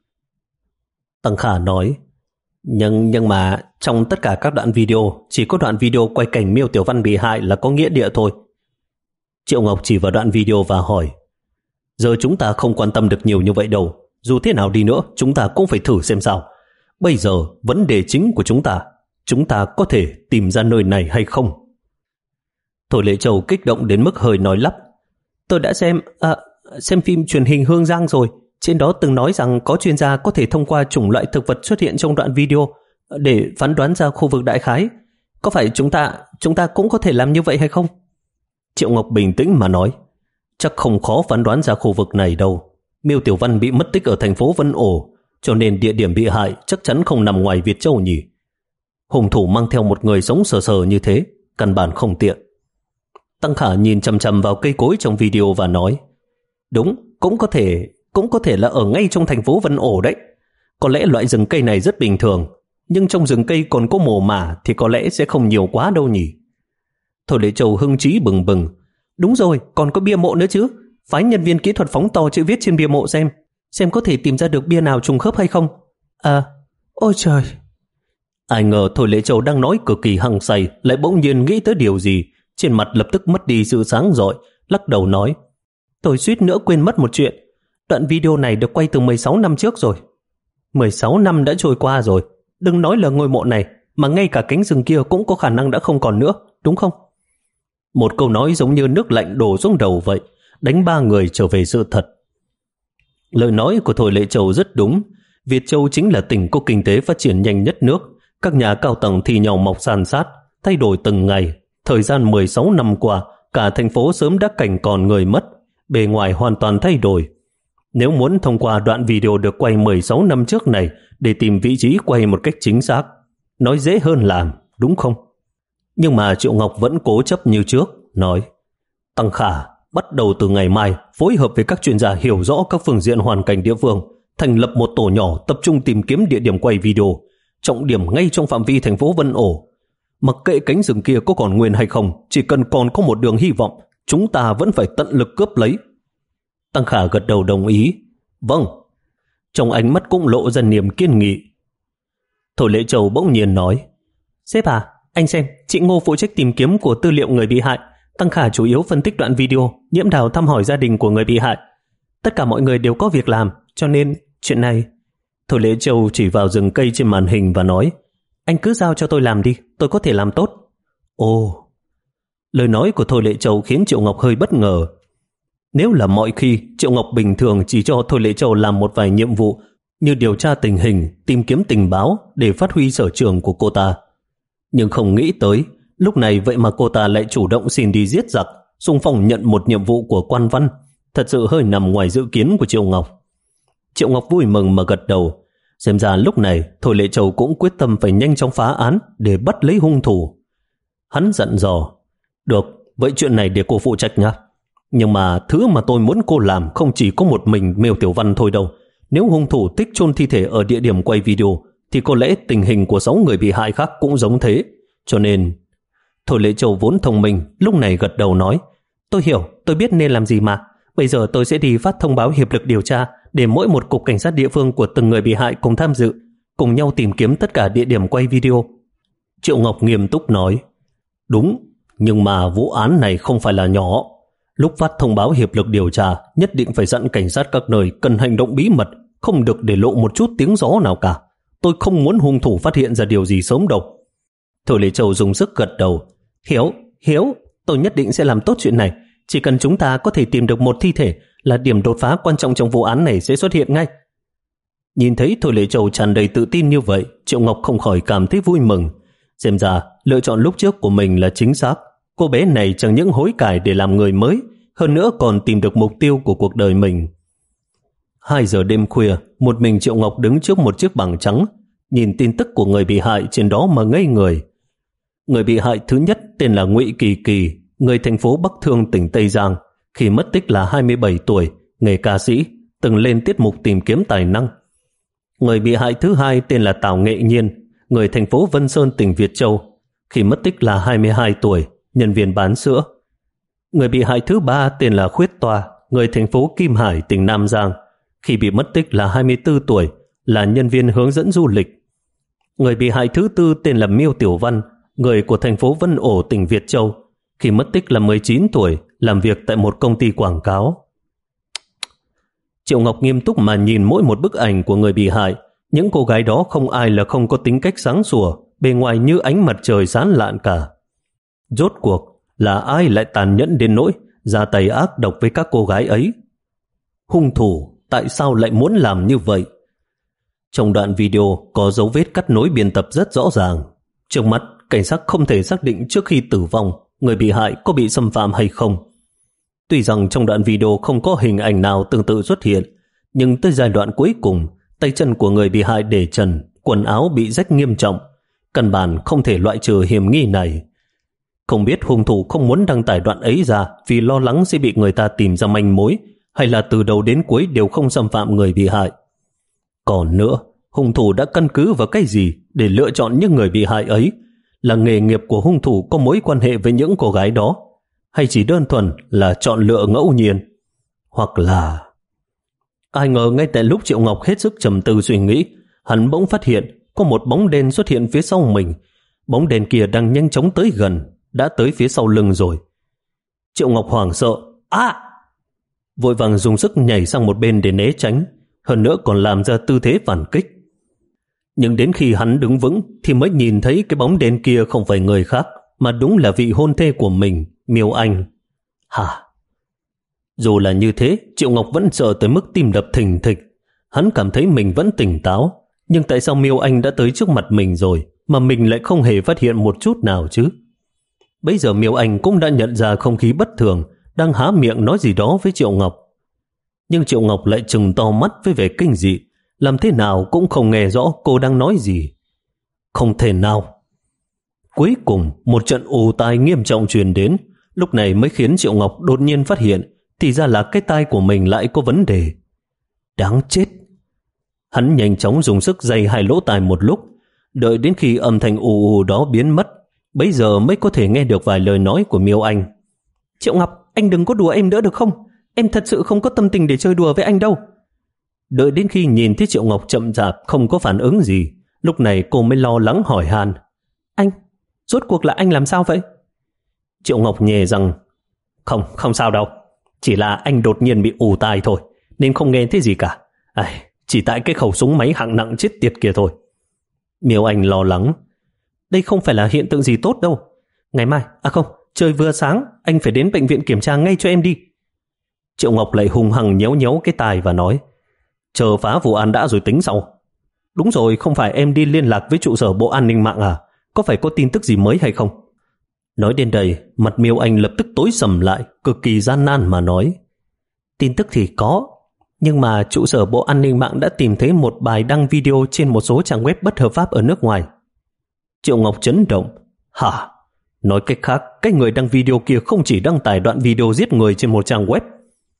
Tăng Khả nói. Nhưng nhưng mà trong tất cả các đoạn video, chỉ có đoạn video quay cảnh Miêu Tiểu Văn bị hại là có nghĩa địa thôi. Triệu Ngọc chỉ vào đoạn video và hỏi. Giờ chúng ta không quan tâm được nhiều như vậy đâu. Dù thế nào đi nữa, chúng ta cũng phải thử xem sao. Bây giờ, vấn đề chính của chúng ta, chúng ta có thể tìm ra nơi này hay không? Thôi Lễ Châu kích động đến mức hơi nói lắp. Tôi đã xem à, xem phim truyền hình Hương Giang rồi. Trên đó từng nói rằng có chuyên gia có thể thông qua chủng loại thực vật xuất hiện trong đoạn video để phán đoán ra khu vực đại khái. Có phải chúng ta chúng ta cũng có thể làm như vậy hay không? Triệu Ngọc bình tĩnh mà nói. Chắc không khó phán đoán ra khu vực này đâu. Miêu Tiểu Văn bị mất tích ở thành phố Vân Ổ, cho nên địa điểm bị hại chắc chắn không nằm ngoài Việt Châu nhỉ. Hung thủ mang theo một người sống sờ sờ như thế, căn bản không tiện. Tăng Khả nhìn chằm chằm vào cây cối trong video và nói. Đúng, cũng có thể cũng có thể là ở ngay trong thành phố Vân Ổ đấy. Có lẽ loại rừng cây này rất bình thường, nhưng trong rừng cây còn có mồ mả thì có lẽ sẽ không nhiều quá đâu nhỉ. Thôi Lễ Châu hưng trí bừng bừng. Đúng rồi, còn có bia mộ nữa chứ. Phái nhân viên kỹ thuật phóng to chữ viết trên bia mộ xem, xem có thể tìm ra được bia nào trùng khớp hay không. À, ôi trời. Ai ngờ Thôi Lệ Châu đang nói cực kỳ hăng say lại bỗng nhiên nghĩ tới điều gì, trên mặt lập tức mất đi sự sáng rọi, lắc đầu nói: Tôi suýt nữa quên mất một chuyện. Đoạn video này được quay từ mười sáu năm trước rồi. mười sáu năm đã trôi qua rồi, đừng nói là ngôi mộ này, mà ngay cả cánh rừng kia cũng có khả năng đã không còn nữa, đúng không? Một câu nói giống như nước lạnh đổ xuống đầu vậy, đánh ba người trở về sự thật. Lời nói của Thôi Lệ Châu rất đúng. Việt Châu chính là tỉnh có kinh tế phát triển nhanh nhất nước. Các nhà cao tầng thi nhau mọc san sát, thay đổi từng ngày. Thời gian mười sáu năm qua, cả thành phố sớm đã cảnh còn người mất, bề ngoài hoàn toàn thay đổi. Nếu muốn thông qua đoạn video được quay mười sáu năm trước này để tìm vị trí quay một cách chính xác, nói dễ hơn làm, đúng không? Nhưng mà Triệu Ngọc vẫn cố chấp như trước, nói: Tăng Khả, bắt đầu từ ngày mai phối hợp với các chuyên gia hiểu rõ các phương diện hoàn cảnh địa phương, thành lập một tổ nhỏ tập trung tìm kiếm địa điểm quay video, trọng điểm ngay trong phạm vi thành phố Vân Ổ. Mặc kệ cánh rừng kia có còn nguyên hay không, chỉ cần còn có một đường hy vọng, chúng ta vẫn phải tận lực cướp lấy. Tăng Khả gật đầu đồng ý. Vâng. Trong ánh mắt cũng lộ ra niềm kiên nghị. Thôi Lệ Châu bỗng nhiên nói: Sếp à, anh xem, chị Ngô phụ trách tìm kiếm của tư liệu người bị hại, Tăng Khả chủ yếu phân tích đoạn video, Nhiễm Đào thăm hỏi gia đình của người bị hại. Tất cả mọi người đều có việc làm, cho nên chuyện này... Thôi Lệ Châu chỉ vào rừng cây trên màn hình và nói: Anh cứ giao cho tôi làm đi, tôi có thể làm tốt. Ồ. Lời nói của Thôi Lệ Châu khiến Triệu Ngọc hơi bất ngờ. Nếu là mọi khi, Triệu Ngọc bình thường chỉ cho Thôi Lệ Châu làm một vài nhiệm vụ như điều tra tình hình, tìm kiếm tình báo để phát huy sở trường của cô ta. Nhưng không nghĩ tới, lúc này vậy mà cô ta lại chủ động xin đi giết giặc, xung phong nhận một nhiệm vụ của quan văn, thật sự hơi nằm ngoài dự kiến của Triệu Ngọc. Triệu Ngọc vui mừng mà gật đầu. Xem ra lúc này Thôi Lệ Châu cũng quyết tâm phải nhanh chóng phá án để bắt lấy hung thủ. Hắn dặn dò: Được, vậy chuyện này để cô phụ trách nhá. Nhưng mà thứ mà tôi muốn cô làm không chỉ có một mình Miêu Tiểu Văn thôi đâu. Nếu hung thủ thích chôn thi thể ở địa điểm quay video thì có lẽ tình hình của sáu người bị hại khác cũng giống thế. Cho nên... Thôi Lệ Châu vốn thông minh, lúc này gật đầu nói: Tôi hiểu, tôi biết nên làm gì mà. Bây giờ tôi sẽ đi phát thông báo hiệp lực điều tra để mỗi một cục cảnh sát địa phương của từng người bị hại cùng tham dự, cùng nhau tìm kiếm tất cả địa điểm quay video. Triệu Ngọc nghiêm túc nói: Đúng, nhưng mà vụ án này không phải là nhỏ. Lúc phát thông báo hiệp lực điều tra, nhất định phải dặn cảnh sát các nơi cần hành động bí mật, không được để lộ một chút tiếng gió nào cả. Tôi không muốn hung thủ phát hiện ra điều gì sớm đâu. Thôi Lệ Châu dùng sức gật đầu: Hiểu, hiểu, tôi nhất định sẽ làm tốt chuyện này. Chỉ cần chúng ta có thể tìm được một thi thể là điểm đột phá quan trọng trong vụ án này sẽ xuất hiện ngay. Nhìn thấy Thôi Lệ Châu tràn đầy tự tin như vậy, Triệu Ngọc không khỏi cảm thấy vui mừng. Xem ra lựa chọn lúc trước của mình là chính xác. Cô bé này chẳng những hối cải để làm người mới, hơn nữa còn tìm được mục tiêu của cuộc đời mình. Hai giờ đêm khuya, một mình Triệu Ngọc đứng trước một chiếc bảng trắng, nhìn tin tức của người bị hại trên đó mà ngây người. Người bị hại thứ nhất tên là Ngụy Kỳ Kỳ, người thành phố Bắc Thương, tỉnh Tây Giang. Khi mất tích là hai mươi bảy tuổi, nghề ca sĩ, từng lên tiết mục tìm kiếm tài năng. Người bị hại thứ hai tên là Tào Nghệ Nhiên, người thành phố Vân Sơn, tỉnh Việt Châu. Khi mất tích là hai mươi hai tuổi, nhân viên bán sữa. Người bị hại thứ ba tên là Khuyết Toa, người thành phố Kim Hải, tỉnh Nam Giang. Khi bị mất tích là hai mươi tư tuổi, là nhân viên hướng dẫn du lịch. Người bị hại thứ tư tên là Miêu Tiểu Văn, người của thành phố Vân Ổ, tỉnh Việt Châu. Khi mất tích là mười chín tuổi, làm việc tại một công ty quảng cáo. Triệu Ngọc nghiêm túc mà nhìn mỗi một bức ảnh của người bị hại. Những cô gái đó không ai là không có tính cách sáng sủa, bề ngoài như ánh mặt trời sáng lạn cả. Rốt cuộc là ai lại tàn nhẫn đến nỗi ra tay ác độc với các cô gái ấy? Hung thủ tại sao lại muốn làm như vậy? Trong đoạn video có dấu vết cắt nối biên tập rất rõ ràng. Trước mắt, cảnh sát không thể xác định trước khi tử vong người bị hại có bị xâm phạm hay không. Tuy rằng trong đoạn video không có hình ảnh nào tương tự xuất hiện, nhưng tới giai đoạn cuối cùng, tay chân của người bị hại để trần, quần áo bị rách nghiêm trọng, căn bản không thể loại trừ hiểm nghi này. Không biết hung thủ không muốn đăng tải đoạn ấy ra vì lo lắng sẽ bị người ta tìm ra manh mối, hay là từ đầu đến cuối đều không xâm phạm người bị hại. Còn nữa, hung thủ đã căn cứ vào cái gì để lựa chọn những người bị hại ấy? Là nghề nghiệp của hung thủ có mối quan hệ với những cô gái đó, hay chỉ đơn thuần là chọn lựa ngẫu nhiên? Hoặc là... Ai ngờ ngay tại lúc Triệu Ngọc hết sức trầm tư suy nghĩ, hắn bỗng phát hiện có một bóng đen xuất hiện phía sau mình. Bóng đen kia đang nhanh chóng tới gần, đã tới phía sau lưng rồi. Triệu Ngọc hoảng sợ, à! Vội vàng dùng sức nhảy sang một bên để né tránh, hơn nữa còn làm ra tư thế phản kích. Nhưng đến khi hắn đứng vững thì mới nhìn thấy cái bóng đen kia không phải người khác, mà đúng là vị hôn thê của mình, Miêu Anh. Hả? Dù là như thế, Triệu Ngọc vẫn sợ tới mức tim đập thình thịch. Hắn cảm thấy mình vẫn tỉnh táo, nhưng tại sao Miêu Anh đã tới trước mặt mình rồi mà mình lại không hề phát hiện một chút nào chứ? Bây giờ Miêu Anh cũng đã nhận ra không khí bất thường, đang há miệng nói gì đó với Triệu Ngọc. Nhưng Triệu Ngọc lại trừng to mắt với vẻ kinh dị, làm thế nào cũng không nghe rõ cô đang nói gì. Không thể nào. Cuối cùng, một trận ù tai nghiêm trọng truyền đến, lúc này mới khiến Triệu Ngọc đột nhiên phát hiện thì ra là cái tai của mình lại có vấn đề. Đáng chết. Hắn nhanh chóng dùng sức giày hai lỗ tai một lúc, đợi đến khi âm thanh ù ù đó biến mất, bấy giờ mới có thể nghe được vài lời nói của Miêu Anh. Triệu Ngọc, anh đừng có đùa em nữa được không? Em thật sự không có tâm tình để chơi đùa với anh đâu. Đợi đến khi nhìn thấy Triệu Ngọc chậm chạp không có phản ứng gì, lúc này cô mới lo lắng hỏi han. Anh, rốt cuộc là anh làm sao vậy? Triệu Ngọc nhè rằng, không, không sao đâu. Chỉ là anh đột nhiên bị ù tai thôi, nên không nghe thấy gì cả. À, chỉ tại cái khẩu súng máy hạng nặng chết tiệt kia thôi. Miêu Anh lo lắng. Đây không phải là hiện tượng gì tốt đâu. Ngày mai, à không, trời vừa sáng, anh phải đến bệnh viện kiểm tra ngay cho em đi. Triệu Ngọc lại hung hăng nhéo nhéo cái tai và nói, chờ phá vụ án đã rồi tính sau. Đúng rồi, không phải em đi liên lạc với trụ sở Bộ An ninh mạng à? Có phải có tin tức gì mới hay không? Nói đến đây, mặt Miêu Anh lập tức tối sầm lại, cực kỳ gian nan mà nói. Tin tức thì có, nhưng mà trụ sở Bộ An ninh mạng đã tìm thấy một bài đăng video trên một số trang web bất hợp pháp ở nước ngoài. Triệu Ngọc chấn động. Hả? Nói cách khác, cái người đăng video kia không chỉ đăng tải đoạn video giết người trên một trang web.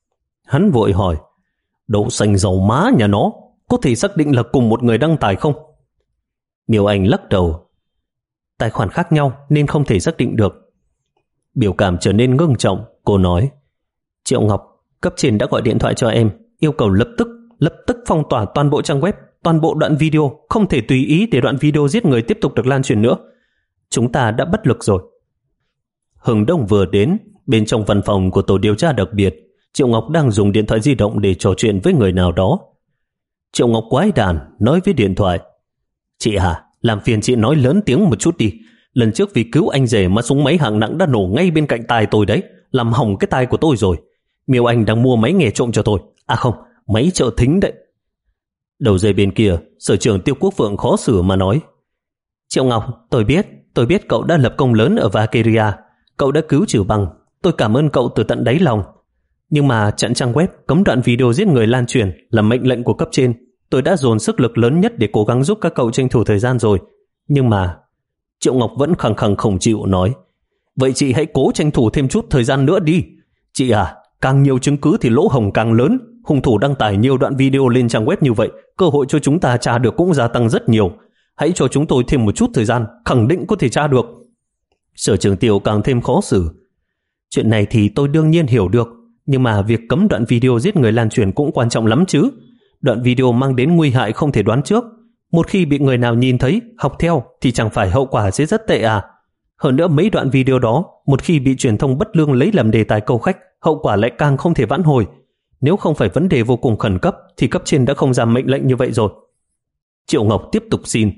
Hắn vội hỏi, đậu xanh dầu má nhà nó, có thể xác định là cùng một người đăng tải không? Miêu Anh lắc đầu. Tài khoản khác nhau nên không thể xác định được. Biểu cảm trở nên ngưng trọng, cô nói, Triệu Ngọc, cấp trên đã gọi điện thoại cho em, yêu cầu lập tức, lập tức phong tỏa toàn bộ trang web, toàn bộ đoạn video, không thể tùy ý để đoạn video giết người tiếp tục được lan truyền nữa. Chúng ta đã bất lực rồi. Hừng đông vừa đến, bên trong văn phòng của tổ điều tra đặc biệt, Triệu Ngọc đang dùng điện thoại di động để trò chuyện với người nào đó. Triệu Ngọc quái đản nói với điện thoại, chị à, làm phiền chị nói lớn tiếng một chút đi. Lần trước vì cứu anh rể mà súng máy hạng nặng đã nổ ngay bên cạnh tai tôi đấy, làm hỏng cái tai của tôi rồi. Miêu Anh đang mua máy nghe trộm cho tôi. À không, máy trợ thính đấy. Đầu dây bên kia, sở trưởng Tiêu Quốc Phượng khó xử mà nói, Triệu Ngọc, tôi biết, tôi biết cậu đã lập công lớn ở Valkyria, cậu đã cứu Trừ Băng, tôi cảm ơn cậu từ tận đáy lòng. Nhưng mà chặn trang web, cấm đoạn video giết người lan truyền là mệnh lệnh của cấp trên. Tôi đã dồn sức lực lớn nhất để cố gắng giúp các cậu tranh thủ thời gian rồi. Nhưng mà... Triệu Ngọc vẫn khăng khăng không chịu nói, vậy chị hãy cố tranh thủ thêm chút thời gian nữa đi. Chị à, càng nhiều chứng cứ thì lỗ hổng càng lớn. Hung thủ đăng tải nhiều đoạn video lên trang web như vậy, cơ hội cho chúng ta tra được cũng gia tăng rất nhiều. Hãy cho chúng tôi thêm một chút thời gian, khẳng định có thể tra được. Sở trưởng Tiêu càng thêm khó xử. Chuyện này thì tôi đương nhiên hiểu được, nhưng mà việc cấm đoạn video giết người lan truyền cũng quan trọng lắm chứ. Đoạn video mang đến nguy hại không thể đoán trước. Một khi bị người nào nhìn thấy, học theo thì chẳng phải hậu quả sẽ rất tệ à. Hơn nữa mấy đoạn video đó, một khi bị truyền thông bất lương lấy làm đề tài câu khách, hậu quả lại càng không thể vãn hồi. Nếu không phải vấn đề vô cùng khẩn cấp thì cấp trên đã không ra mệnh lệnh như vậy rồi. Triệu Ngọc tiếp tục xin.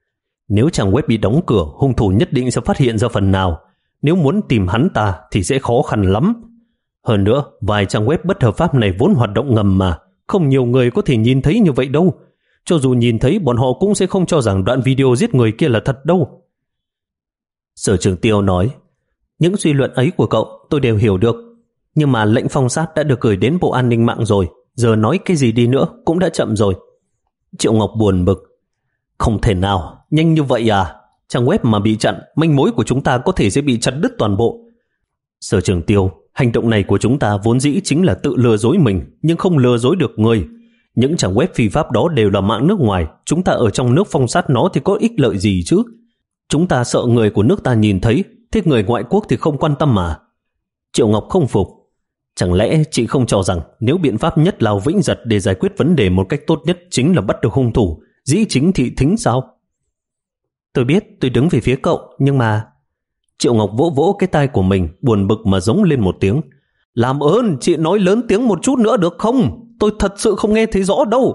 Nếu trang web bị đóng cửa, hung thủ nhất định sẽ phát hiện ra phần nào. Nếu muốn tìm hắn ta thì sẽ khó khăn lắm. Hơn nữa, vài trang web bất hợp pháp này vốn hoạt động ngầm mà, không nhiều người có thể nhìn thấy như vậy đâu. Cho dù nhìn thấy, bọn họ cũng sẽ không cho rằng đoạn video giết người kia là thật đâu. Sở trưởng Tiêu nói, những suy luận ấy của cậu tôi đều hiểu được, nhưng mà lệnh phong sát đã được gửi đến Bộ An ninh mạng rồi, giờ nói cái gì đi nữa cũng đã chậm rồi. Triệu Ngọc buồn bực, không thể nào, nhanh như vậy à? Trang web mà bị chặn, manh mối của chúng ta có thể sẽ bị chặt đứt toàn bộ. Sở trưởng Tiêu, hành động này của chúng ta vốn dĩ chính là tự lừa dối mình, nhưng không lừa dối được người. Những trang web phi pháp đó đều là mạng nước ngoài, chúng ta ở trong nước phong sát nó thì có ích lợi gì chứ? Chúng ta sợ người của nước ta nhìn thấy, thế người ngoại quốc thì không quan tâm mà. Triệu Ngọc không phục. Chẳng lẽ chị không cho rằng nếu biện pháp nhất lao vĩnh giật để giải quyết vấn đề một cách tốt nhất chính là bắt được hung thủ, dĩ chính thị thính sao? Tôi biết tôi đứng về phía cậu, nhưng mà... Triệu Ngọc vỗ vỗ cái tai của mình, buồn bực mà giống lên một tiếng. Làm ơn, chị nói lớn tiếng một chút nữa được không? Tôi thật sự không nghe thấy rõ đâu.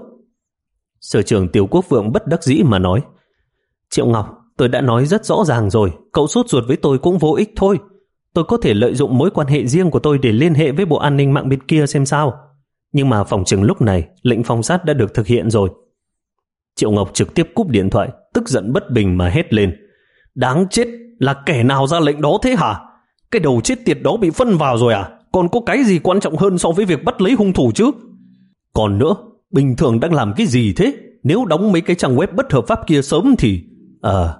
Sở trưởng Tiêu Quốc Vượng bất đắc dĩ mà nói. Triệu Ngọc, tôi đã nói rất rõ ràng rồi, cậu sốt ruột với tôi cũng vô ích thôi. Tôi có thể lợi dụng mối quan hệ riêng của tôi để liên hệ với bộ an ninh mạng bên kia xem sao. Nhưng mà phòng chừng lúc này, lệnh phong sát đã được thực hiện rồi. Triệu Ngọc trực tiếp cúp điện thoại, tức giận bất bình mà hét lên. Đáng chết, là kẻ nào ra lệnh đó thế hả? Cái đầu chết tiệt đó bị phân vào rồi à? Còn có cái gì quan trọng hơn so với việc bắt lấy hung thủ chứ? Còn nữa, bình thường đang làm cái gì thế? Nếu đóng mấy cái trang web bất hợp pháp kia sớm thì... À...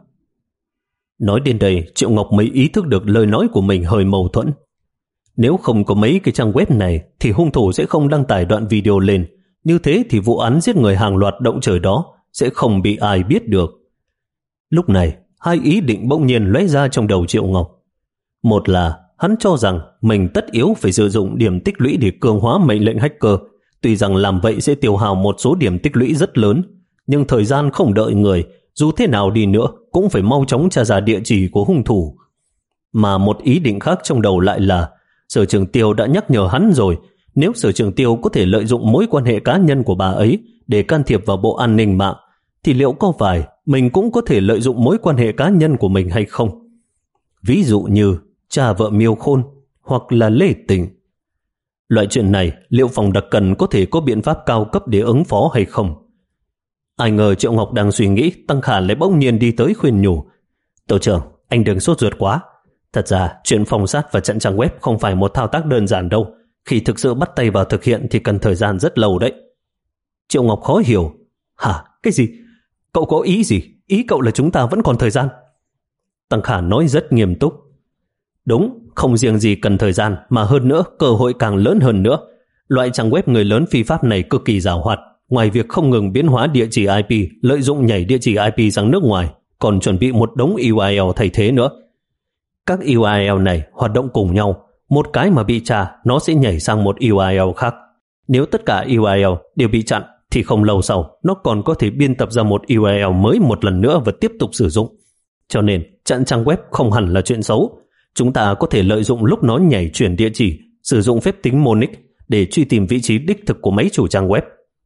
Nói đến đây, Triệu Ngọc mới ý thức được lời nói của mình hơi mâu thuẫn. Nếu không có mấy cái trang web này thì hung thủ sẽ không đăng tải đoạn video lên. Như thế thì vụ án giết người hàng loạt động trời đó sẽ không bị ai biết được. Lúc này, hai ý định bỗng nhiên lóe ra trong đầu Triệu Ngọc. Một là hắn cho rằng mình tất yếu phải sử dụng điểm tích lũy để cường hóa mệnh lệnh hacker. Tuy rằng làm vậy sẽ tiêu hao một số điểm tích lũy rất lớn, nhưng thời gian không đợi người, dù thế nào đi nữa cũng phải mau chóng tra ra địa chỉ của hung thủ. Mà một ý định khác trong đầu lại là Sở trưởng Tiêu đã nhắc nhở hắn rồi, nếu Sở trưởng Tiêu có thể lợi dụng mối quan hệ cá nhân của bà ấy để can thiệp vào bộ an ninh mạng, thì liệu có phải mình cũng có thể lợi dụng mối quan hệ cá nhân của mình hay không? Ví dụ như cha vợ Miêu Khôn hoặc là Lê Tình. Loại chuyện này liệu phòng đặc cần có thể có biện pháp cao cấp để ứng phó hay không? Ai ngờ Triệu Ngọc đang suy nghĩ, Tăng Khả lại bỗng nhiên đi tới khuyên nhủ. Tổ trưởng, anh đừng sốt ruột quá. Thật ra chuyện phòng sát và chặn trang web không phải một thao tác đơn giản đâu. Khi thực sự bắt tay vào thực hiện thì cần thời gian rất lâu đấy. Triệu Ngọc khó hiểu. Hả? Cái gì? Cậu có ý gì? Ý cậu là chúng ta vẫn còn thời gian. Tăng Khả nói rất nghiêm túc. Đúng, không riêng gì cần thời gian, mà hơn nữa cơ hội càng lớn hơn nữa. Loại trang web người lớn phi pháp này cực kỳ giàu hoạt. Ngoài việc không ngừng biến hóa địa chỉ i pê, lợi dụng nhảy địa chỉ i pê sang nước ngoài, còn chuẩn bị một đống u rờ lờ thay thế nữa. Các u rờ lờ này hoạt động cùng nhau, một cái mà bị tra, nó sẽ nhảy sang một u rờ lờ khác. Nếu tất cả u rờ lờ đều bị chặn, thì không lâu sau, nó còn có thể biên tập ra một u rờ lờ mới một lần nữa và tiếp tục sử dụng. Cho nên, chặn trang web không hẳn là chuyện xấu. Chúng ta có thể lợi dụng lúc nó nhảy chuyển địa chỉ, sử dụng phép tính Monic để truy tìm vị trí đích thực của mấy chủ trang web.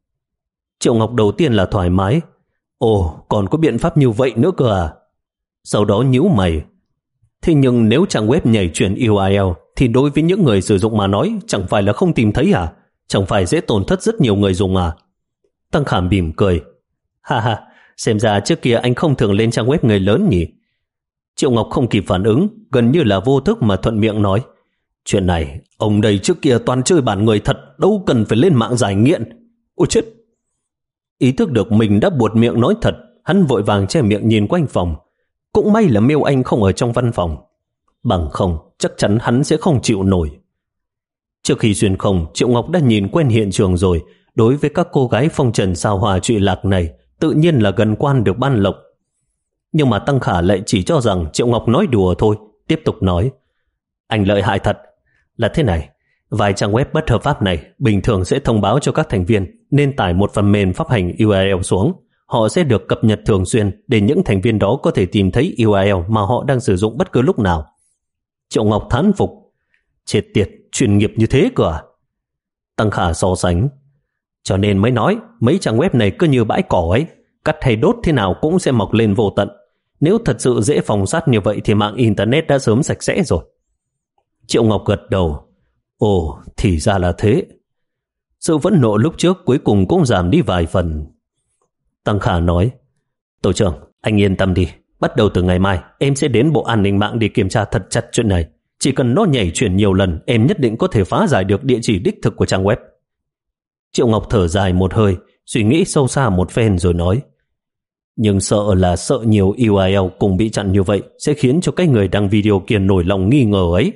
Triệu Ngọc đầu tiên là thoải mái. Ồ, còn có biện pháp như vậy nữa cơ à? Sau đó nhíu mày. Thế nhưng nếu trang web nhảy chuyển u rờ lờ thì đối với những người sử dụng mà nói chẳng phải là không tìm thấy à? Chẳng phải dễ tổn thất rất nhiều người dùng à? Tăng Khả mỉm cười. Ha ha, xem ra trước kia anh không thường lên trang web người lớn nhỉ? Triệu Ngọc không kịp phản ứng, gần như là vô thức mà thuận miệng nói. Chuyện này, ông đây trước kia toàn chơi bản người thật, đâu cần phải lên mạng giải nghiện. Ôi chết! Ý thức được mình đã buột miệng nói thật, hắn vội vàng che miệng nhìn quanh phòng. Cũng may là Miêu Anh không ở trong văn phòng. Bằng không, chắc chắn hắn sẽ không chịu nổi. Trước khi xuyên không, Triệu Ngọc đã nhìn quen hiện trường rồi. Đối với các cô gái phong trần sao hòa trụy lạc này, tự nhiên là gần quan được ban lộc. Nhưng mà Tăng Khả lại chỉ cho rằng Triệu Ngọc nói đùa thôi, tiếp tục nói. Anh lợi hại thật. Là thế này, vài trang web bất hợp pháp này bình thường sẽ thông báo cho các thành viên nên tải một phần mềm phát hành u rờ lờ xuống. Họ sẽ được cập nhật thường xuyên để những thành viên đó có thể tìm thấy u rờ lờ mà họ đang sử dụng bất cứ lúc nào. Triệu Ngọc thán phục. Chết tiệt, chuyên nghiệp như thế cơ à? Tăng Khả so sánh. Cho nên mới nói mấy trang web này cứ như bãi cỏ ấy, cắt hay đốt thế nào cũng sẽ mọc lên vô tận. Nếu thật sự dễ phòng sát như vậy thì mạng Internet đã sớm sạch sẽ rồi. Triệu Ngọc gật đầu. Ồ, thì ra là thế. Sự phẫn nộ lúc trước cuối cùng cũng giảm đi vài phần. Tăng Khả nói. Tổ trưởng, anh yên tâm đi. Bắt đầu từ ngày mai, em sẽ đến Bộ An ninh mạng để kiểm tra thật chặt chuyện này. Chỉ cần nó nhảy chuyển nhiều lần, em nhất định có thể phá giải được địa chỉ đích thực của trang web. Triệu Ngọc thở dài một hơi, suy nghĩ sâu xa một phen rồi nói. Nhưng sợ là sợ nhiều u rờ lờ cùng bị chặn như vậy sẽ khiến cho cái người đăng video kia nổi lòng nghi ngờ ấy.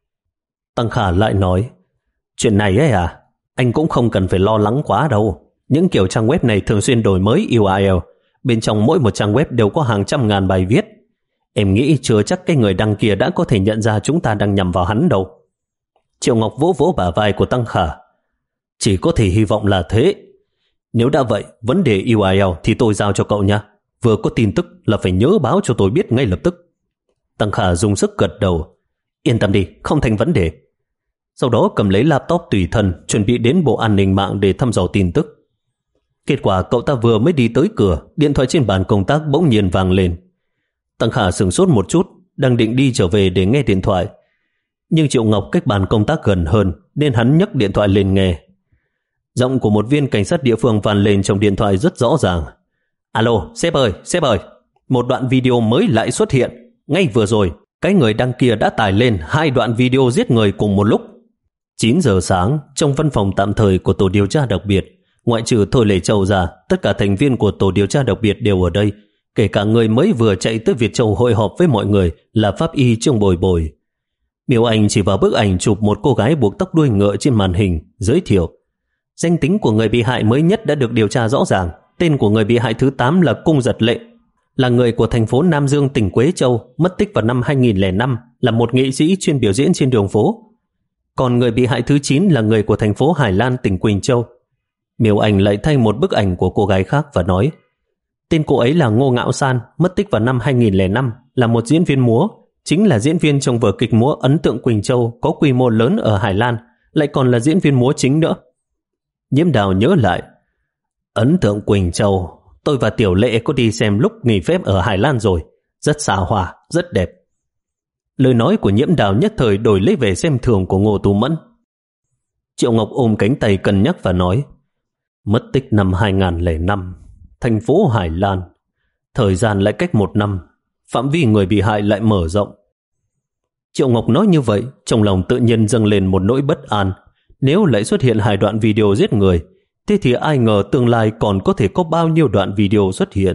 Tăng Khả lại nói. Chuyện này ấy à, anh cũng không cần phải lo lắng quá đâu. Những kiểu trang web này thường xuyên đổi mới u rờ lờ. Bên trong mỗi một trang web đều có hàng trăm ngàn bài viết. Em nghĩ chưa chắc cái người đăng kia đã có thể nhận ra chúng ta đang nhằm vào hắn đâu. Triệu Ngọc vỗ vỗ bả vai của Tăng Khả. Chỉ có thể hy vọng là thế. Nếu đã vậy, vấn đề u rờ lờ thì tôi giao cho cậu nha. vừa có tin tức là phải nhớ báo cho tôi biết ngay lập tức. Tăng Khả dùng sức gật đầu. Yên tâm đi, không thành vấn đề. Sau đó cầm lấy laptop tùy thân, chuẩn bị đến Bộ An ninh mạng để thăm dò tin tức. Kết quả cậu ta vừa mới đi tới cửa, điện thoại trên bàn công tác bỗng nhiên vang lên. Tăng Khả sửng sốt một chút, đang định đi trở về để nghe điện thoại. Nhưng Triệu Ngọc cách bàn công tác gần hơn, nên hắn nhấc điện thoại lên nghe. Giọng của một viên cảnh sát địa phương vang lên trong điện thoại rất rõ ràng. Alo, sếp ơi, sếp ơi, một đoạn video mới lại xuất hiện. Ngay vừa rồi, cái người đăng kia đã tải lên hai đoạn video giết người cùng một lúc. chín giờ sáng, trong văn phòng tạm thời của tổ điều tra đặc biệt, ngoại trừ Thôi Lệ Châu ra, tất cả thành viên của tổ điều tra đặc biệt đều ở đây, kể cả người mới vừa chạy tới Việt Châu hội họp với mọi người là pháp y Trương Bồi Bồi. Miêu Anh chỉ vào bức ảnh chụp một cô gái buộc tóc đuôi ngựa trên màn hình, giới thiệu. Danh tính của người bị hại mới nhất đã được điều tra rõ ràng. Tên của người bị hại thứ tám là Cung Giật Lệ, là người của thành phố Nam Dương, tỉnh Quế Châu, mất tích vào năm hai nghìn lẻ năm, là một nghệ sĩ chuyên biểu diễn trên đường phố. Còn người bị hại thứ chín là người của thành phố Hải Lan, tỉnh Quỳnh Châu. Miêu Anh lại thay một bức ảnh của cô gái khác và nói, tên cô ấy là Ngô Ngạo San, mất tích vào năm hai nghìn lẻ năm, là một diễn viên múa, chính là diễn viên trong vở kịch múa Ấn Tượng Quỳnh Châu có quy mô lớn ở Hải Lan, lại còn là diễn viên múa chính nữa. Nhiễm Đào nhớ lại, Ấn Tượng Quỳnh Châu, tôi và Tiểu Lệ có đi xem lúc nghỉ phép ở Hải Lan rồi, rất xa hoa, rất đẹp. Lời nói của Nhiễm Đào nhất thời đổi lấy vẻ xem thường của Ngô Tú Mẫn. Triệu Ngọc ôm cánh tay cân nhắc và nói, mất tích năm hai nghìn lẻ năm, thành phố Hải Lan, thời gian lại cách một năm, phạm vi người bị hại lại mở rộng. Triệu Ngọc nói như vậy, trong lòng tự nhiên dâng lên một nỗi bất an. Nếu lại xuất hiện hai đoạn video giết người, thế thì ai ngờ tương lai còn có thể có bao nhiêu đoạn video xuất hiện.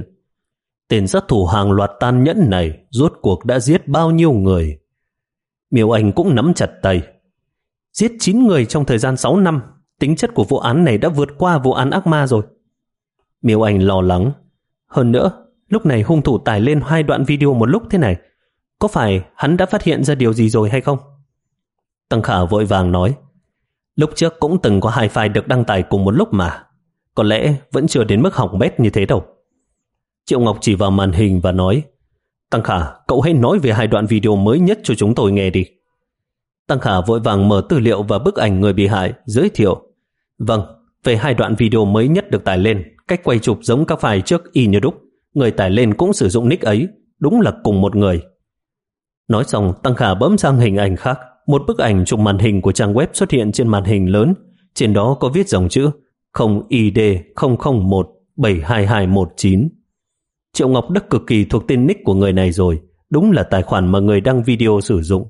Tên sát thủ hàng loạt tàn nhẫn này rốt cuộc đã giết bao nhiêu người? Miêu Anh cũng nắm chặt tay. Giết chín người trong thời gian sáu năm, tính chất của vụ án này đã vượt qua vụ án ác ma rồi. Miêu Anh lo lắng. Hơn nữa, lúc này hung thủ tải lên hai đoạn video một lúc thế này, có phải hắn đã phát hiện ra điều gì rồi hay không? Tăng Khả vội vàng nói, lúc trước cũng từng có hai file được đăng tải cùng một lúc mà, có lẽ vẫn chưa đến mức hỏng bét như thế đâu. Triệu Ngọc chỉ vào màn hình và nói, Tăng Khả, cậu hãy nói về hai đoạn video mới nhất cho chúng tôi nghe đi. Tăng Khả vội vàng mở tư liệu và bức ảnh người bị hại, giới thiệu. Vâng, về hai đoạn video mới nhất được tải lên, cách quay chụp giống các file trước y như đúc, người tải lên cũng sử dụng nick ấy, đúng là cùng một người. Nói xong, Tăng Khả bấm sang hình ảnh khác. Một bức ảnh chụp màn hình của trang web xuất hiện trên màn hình lớn, trên đó có viết dòng chữ không I D không không một bảy hai hai một chín. Triệu Ngọc đã cực kỳ thuộc tên nick của người này rồi, đúng là tài khoản mà người đăng video sử dụng.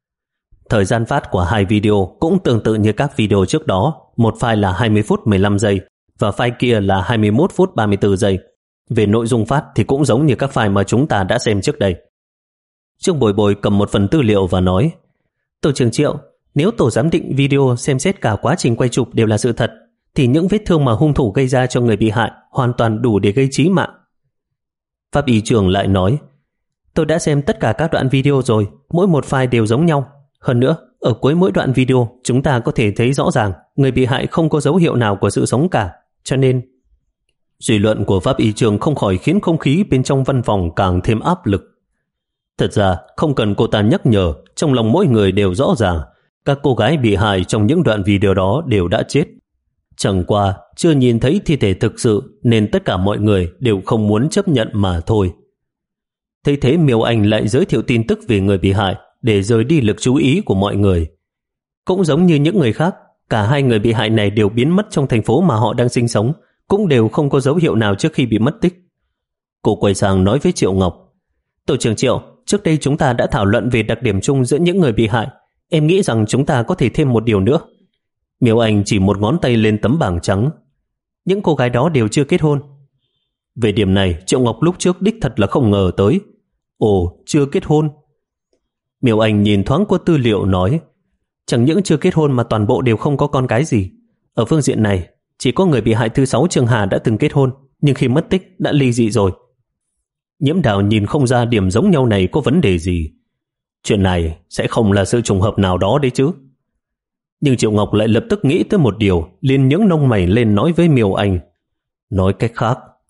Thời gian phát của hai video cũng tương tự như các video trước đó, một file là hai mươi phút mười lăm giây và file kia là hai mươi mốt phút ba mươi tư giây. Về nội dung phát thì cũng giống như các file mà chúng ta đã xem trước đây. Trương Bồi Bồi cầm một phần tư liệu và nói, Tổ trưởng Triệu, nếu tổ giám định video xem xét cả quá trình quay chụp đều là sự thật, thì những vết thương mà hung thủ gây ra cho người bị hại hoàn toàn đủ để gây chí mạng. Pháp y trưởng lại nói, tôi đã xem tất cả các đoạn video rồi, mỗi một file đều giống nhau. Hơn nữa, ở cuối mỗi đoạn video chúng ta có thể thấy rõ ràng người bị hại không có dấu hiệu nào của sự sống cả, cho nên... Suy luận của pháp y trưởng không khỏi khiến không khí bên trong văn phòng càng thêm áp lực. Thật ra, không cần cô ta nhắc nhở, trong lòng mỗi người đều rõ ràng, các cô gái bị hại trong những đoạn video đó đều đã chết. Chẳng qua, chưa nhìn thấy thi thể thực sự nên tất cả mọi người đều không muốn chấp nhận mà thôi. Thấy thế Miêu Anh lại giới thiệu tin tức về người bị hại để rời đi lực chú ý của mọi người. Cũng giống như những người khác, cả hai người bị hại này đều biến mất trong thành phố mà họ đang sinh sống, cũng đều không có dấu hiệu nào trước khi bị mất tích. Cô quay sang nói với Triệu Ngọc, Tổ trưởng Triệu, trước đây chúng ta đã thảo luận về đặc điểm chung giữa những người bị hại. Em nghĩ rằng chúng ta có thể thêm một điều nữa. Miêu Anh chỉ một ngón tay lên tấm bảng trắng. Những cô gái đó đều chưa kết hôn. Về điểm này, Triệu Ngọc lúc trước đích thật là không ngờ tới. Ồ, chưa kết hôn. Miêu Anh nhìn thoáng qua tư liệu nói, chẳng những chưa kết hôn mà toàn bộ đều không có con cái gì. Ở phương diện này, chỉ có người bị hại thứ sáu Trương Hà đã từng kết hôn, nhưng khi mất tích đã ly dị rồi. Nhiễm Đào nhìn không ra điểm giống nhau này có vấn đề gì. Chuyện này sẽ không là sự trùng hợp nào đó đấy chứ. Nhưng Triệu Ngọc lại lập tức nghĩ tới một điều, liền nhướng lông mày lên nói với Miêu Anh. Nói cách khác,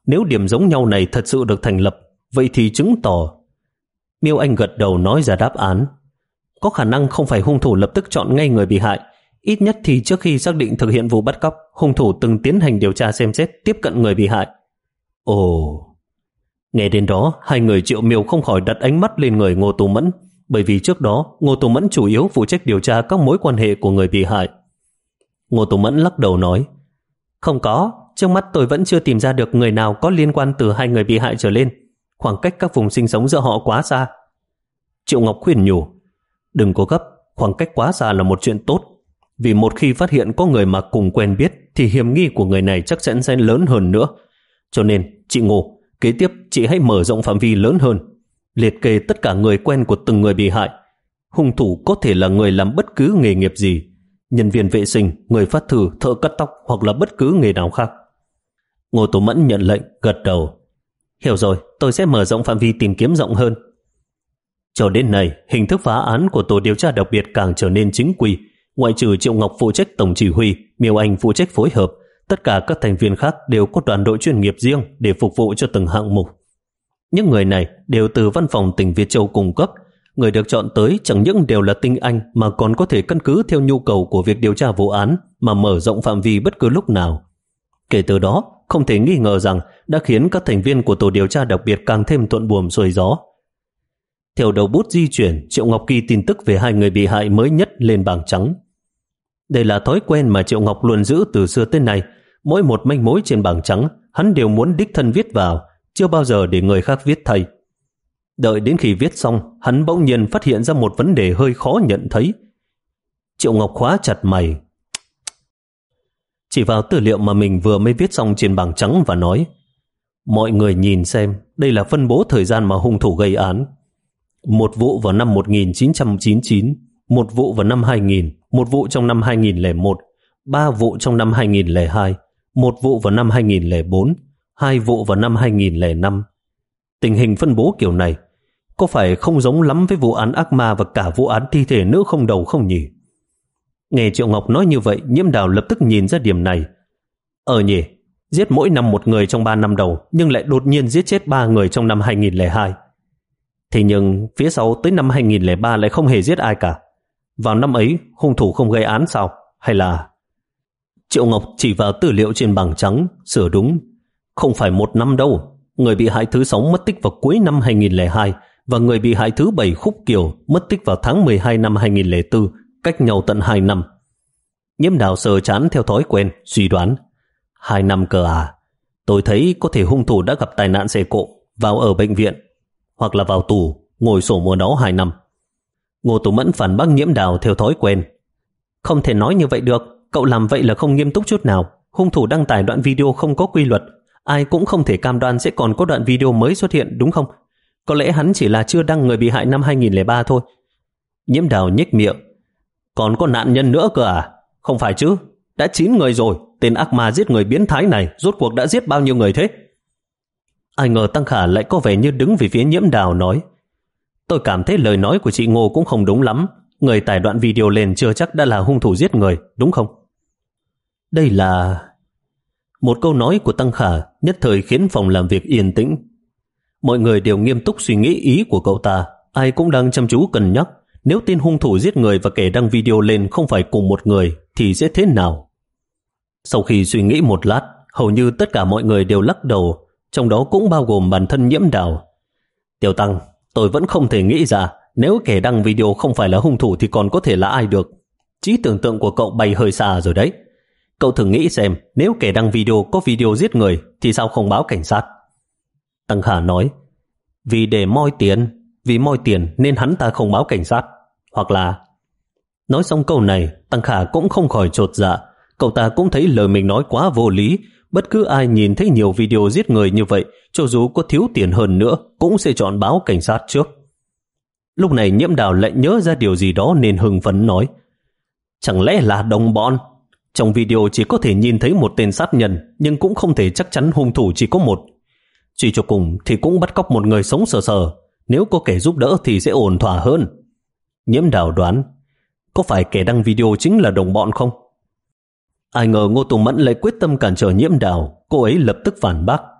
Nếu điểm giống nhau này thật sự được thành lập, vậy thì chứng tỏ... Miêu Anh gật đầu nói ra đáp án. Có khả năng không phải hung thủ lập tức chọn ngay người bị hại. Ít nhất thì trước khi xác định thực hiện vụ bắt cóc, hung thủ từng tiến hành điều tra xem xét tiếp cận người bị hại. Ồ... Nghe đến đó, hai người Triệu Miêu không khỏi đặt ánh mắt lên người Ngô Tú Mẫn, bởi vì trước đó Ngô Tú Mẫn chủ yếu phụ trách điều tra các mối quan hệ của người bị hại. Ngô Tú Mẫn lắc đầu nói, không có, trước mắt tôi vẫn chưa tìm ra được người nào có liên quan từ hai người bị hại trở lên. Khoảng cách các vùng sinh sống giữa họ quá xa. Triệu Ngọc khuyên nhủ, đừng có gấp, khoảng cách quá xa là một chuyện tốt. Vì một khi phát hiện có người mà cùng quen biết thì hiểm nghi của người này chắc chắn sẽ lớn hơn nữa. Cho nên, chị Ngô, kế tiếp chị hãy mở rộng phạm vi lớn hơn, liệt kê tất cả người quen của từng người bị hại. Hung thủ có thể là người làm bất cứ nghề nghiệp gì, nhân viên vệ sinh, người phát thư, thợ cắt tóc hoặc là bất cứ nghề nào khác. Ngô Tú Mẫn nhận lệnh, gật đầu. Hiểu rồi, tôi sẽ mở rộng phạm vi tìm kiếm rộng hơn. Cho đến nay, hình thức phá án của tổ điều tra đặc biệt càng trở nên chính quy. Ngoại trừ Triệu Ngọc phụ trách tổng chỉ huy, Miêu Anh phụ trách phối hợp, tất cả các thành viên khác đều có đoàn đội chuyên nghiệp riêng để phục vụ cho từng hạng mục. Những người này đều từ văn phòng tỉnh Việt Châu cung cấp. Người được chọn tới chẳng những đều là tinh anh mà còn có thể căn cứ theo nhu cầu của việc điều tra vụ án mà mở rộng phạm vi bất cứ lúc nào. Kể từ đó, không thể nghi ngờ rằng đã khiến các thành viên của tổ điều tra đặc biệt càng thêm thuận buồm xuôi gió. Theo đầu bút di chuyển, Triệu Ngọc ghi tin tức về hai người bị hại mới nhất lên bảng trắng. Đây là thói quen mà Triệu Ngọc luôn giữ từ xưa tới nay. Mỗi một manh mối trên bảng trắng, hắn đều muốn đích thân viết vào, chưa bao giờ để người khác viết thay. Đợi đến khi viết xong, hắn bỗng nhiên phát hiện ra một vấn đề hơi khó nhận thấy. Triệu Ngọc khóa chặt mày, chỉ vào tư liệu mà mình vừa mới viết xong trên bảng trắng và nói, mọi người nhìn xem, đây là phân bố thời gian mà hung thủ gây án. Một vụ vào năm một nghìn chín trăm chín mươi chín, một vụ vào năm hai nghìn, một vụ trong năm hai nghìn lẻ một, ba vụ trong năm hai nghìn lẻ hai, một vụ vào năm hai nghìn lẻ bốn, hai vụ vào năm hai nghìn lẻ năm. Tình hình phân bố kiểu này có phải không giống lắm với vụ án ác ma và cả vụ án thi thể nữ không đầu không nhỉ? Nghe Triệu Ngọc nói như vậy, Nhiễm Đào lập tức nhìn ra điểm này. Ờ nhỉ, giết mỗi năm một người trong ba năm đầu, nhưng lại đột nhiên giết chết ba người trong năm hai nghìn lẻ hai. Thế nhưng phía sau tới năm hai nghìn lẻ ba lại không hề giết ai cả. Vào năm ấy, hung thủ không gây án sao? Hay là... Triệu Ngọc chỉ vào tư liệu trên bảng trắng, sửa đúng. Không phải một năm đâu. Người bị hại thứ sáu mất tích vào cuối năm hai nghìn lẻ hai và người bị hại thứ bảy Khúc Kiều mất tích vào tháng mười hai năm hai nghìn lẻ bốn, cách nhau tận hai năm. Nhiễm Đào sờ trán theo thói quen, suy đoán. Hai năm cơ à? Tôi thấy có thể hung thủ đã gặp tai nạn xe cộ, vào ở bệnh viện, hoặc là vào tù, ngồi sổ mùa đó hai năm. Ngô Tú Mẫn phản bác Nhiễm Đào theo thói quen. Không thể nói như vậy được, cậu làm vậy là không nghiêm túc chút nào. Hung thủ đăng tải đoạn video không có quy luật, ai cũng không thể cam đoan sẽ còn có đoạn video mới xuất hiện, đúng không? Có lẽ hắn chỉ là chưa đăng người bị hại năm hai nghìn lẻ ba thôi. Nhiễm Đào nhếch miệng. Còn có nạn nhân nữa cơ à? Không phải chứ, đã chín người rồi. Tên ác ma giết người biến thái này rốt cuộc đã giết bao nhiêu người thế? Ai ngờ Tăng Khả lại có vẻ như đứng về phía Nhiễm Đào nói, tôi cảm thấy lời nói của chị Ngô cũng không đúng lắm. Người tải đoạn video lên chưa chắc đã là hung thủ giết người, đúng không? Đây là... Một câu nói của Tăng Khả nhất thời khiến phòng làm việc yên tĩnh. Mọi người đều nghiêm túc suy nghĩ ý của cậu ta. Ai cũng đang chăm chú cân nhắc, nếu tên hung thủ giết người và kẻ đăng video lên không phải cùng một người thì sẽ thế nào? Sau khi suy nghĩ một lát, hầu như tất cả mọi người đều lắc đầu, trong đó cũng bao gồm bản thân Nhiễm Đào. Tiểu Tăng, tôi vẫn không thể nghĩ ra nếu kẻ đăng video không phải là hung thủ thì còn có thể là ai được. Trí tưởng tượng của cậu bay hơi xa rồi đấy. Cậu thử nghĩ xem, nếu kẻ đăng video có video giết người thì sao không báo cảnh sát? Tăng Khả nói, vì để moi tiền, vì moi tiền nên hắn ta không báo cảnh sát. Hoặc là... Nói xong câu này, Tăng Khả cũng không khỏi chột dạ. Cậu ta cũng thấy lời mình nói quá vô lý. Bất cứ ai nhìn thấy nhiều video giết người như vậy, cho dù có thiếu tiền hơn nữa, cũng sẽ chọn báo cảnh sát trước. Lúc này Nhiễm Đào lại nhớ ra điều gì đó nên hưng phấn nói, chẳng lẽ là đồng bọn? Trong video chỉ có thể nhìn thấy một tên sát nhân, nhưng cũng không thể chắc chắn hung thủ chỉ có một. Chỉ cho cùng thì cũng bắt cóc một người sống sờ sờ. Nếu có kẻ giúp đỡ thì sẽ ổn thỏa hơn. Nhiễm Đào đoán, có phải kẻ đăng video chính là đồng bọn không? Ai ngờ Ngô Tú Mẫn lại quyết tâm cản trở Nhiễm Đào. Cô ấy lập tức phản bác,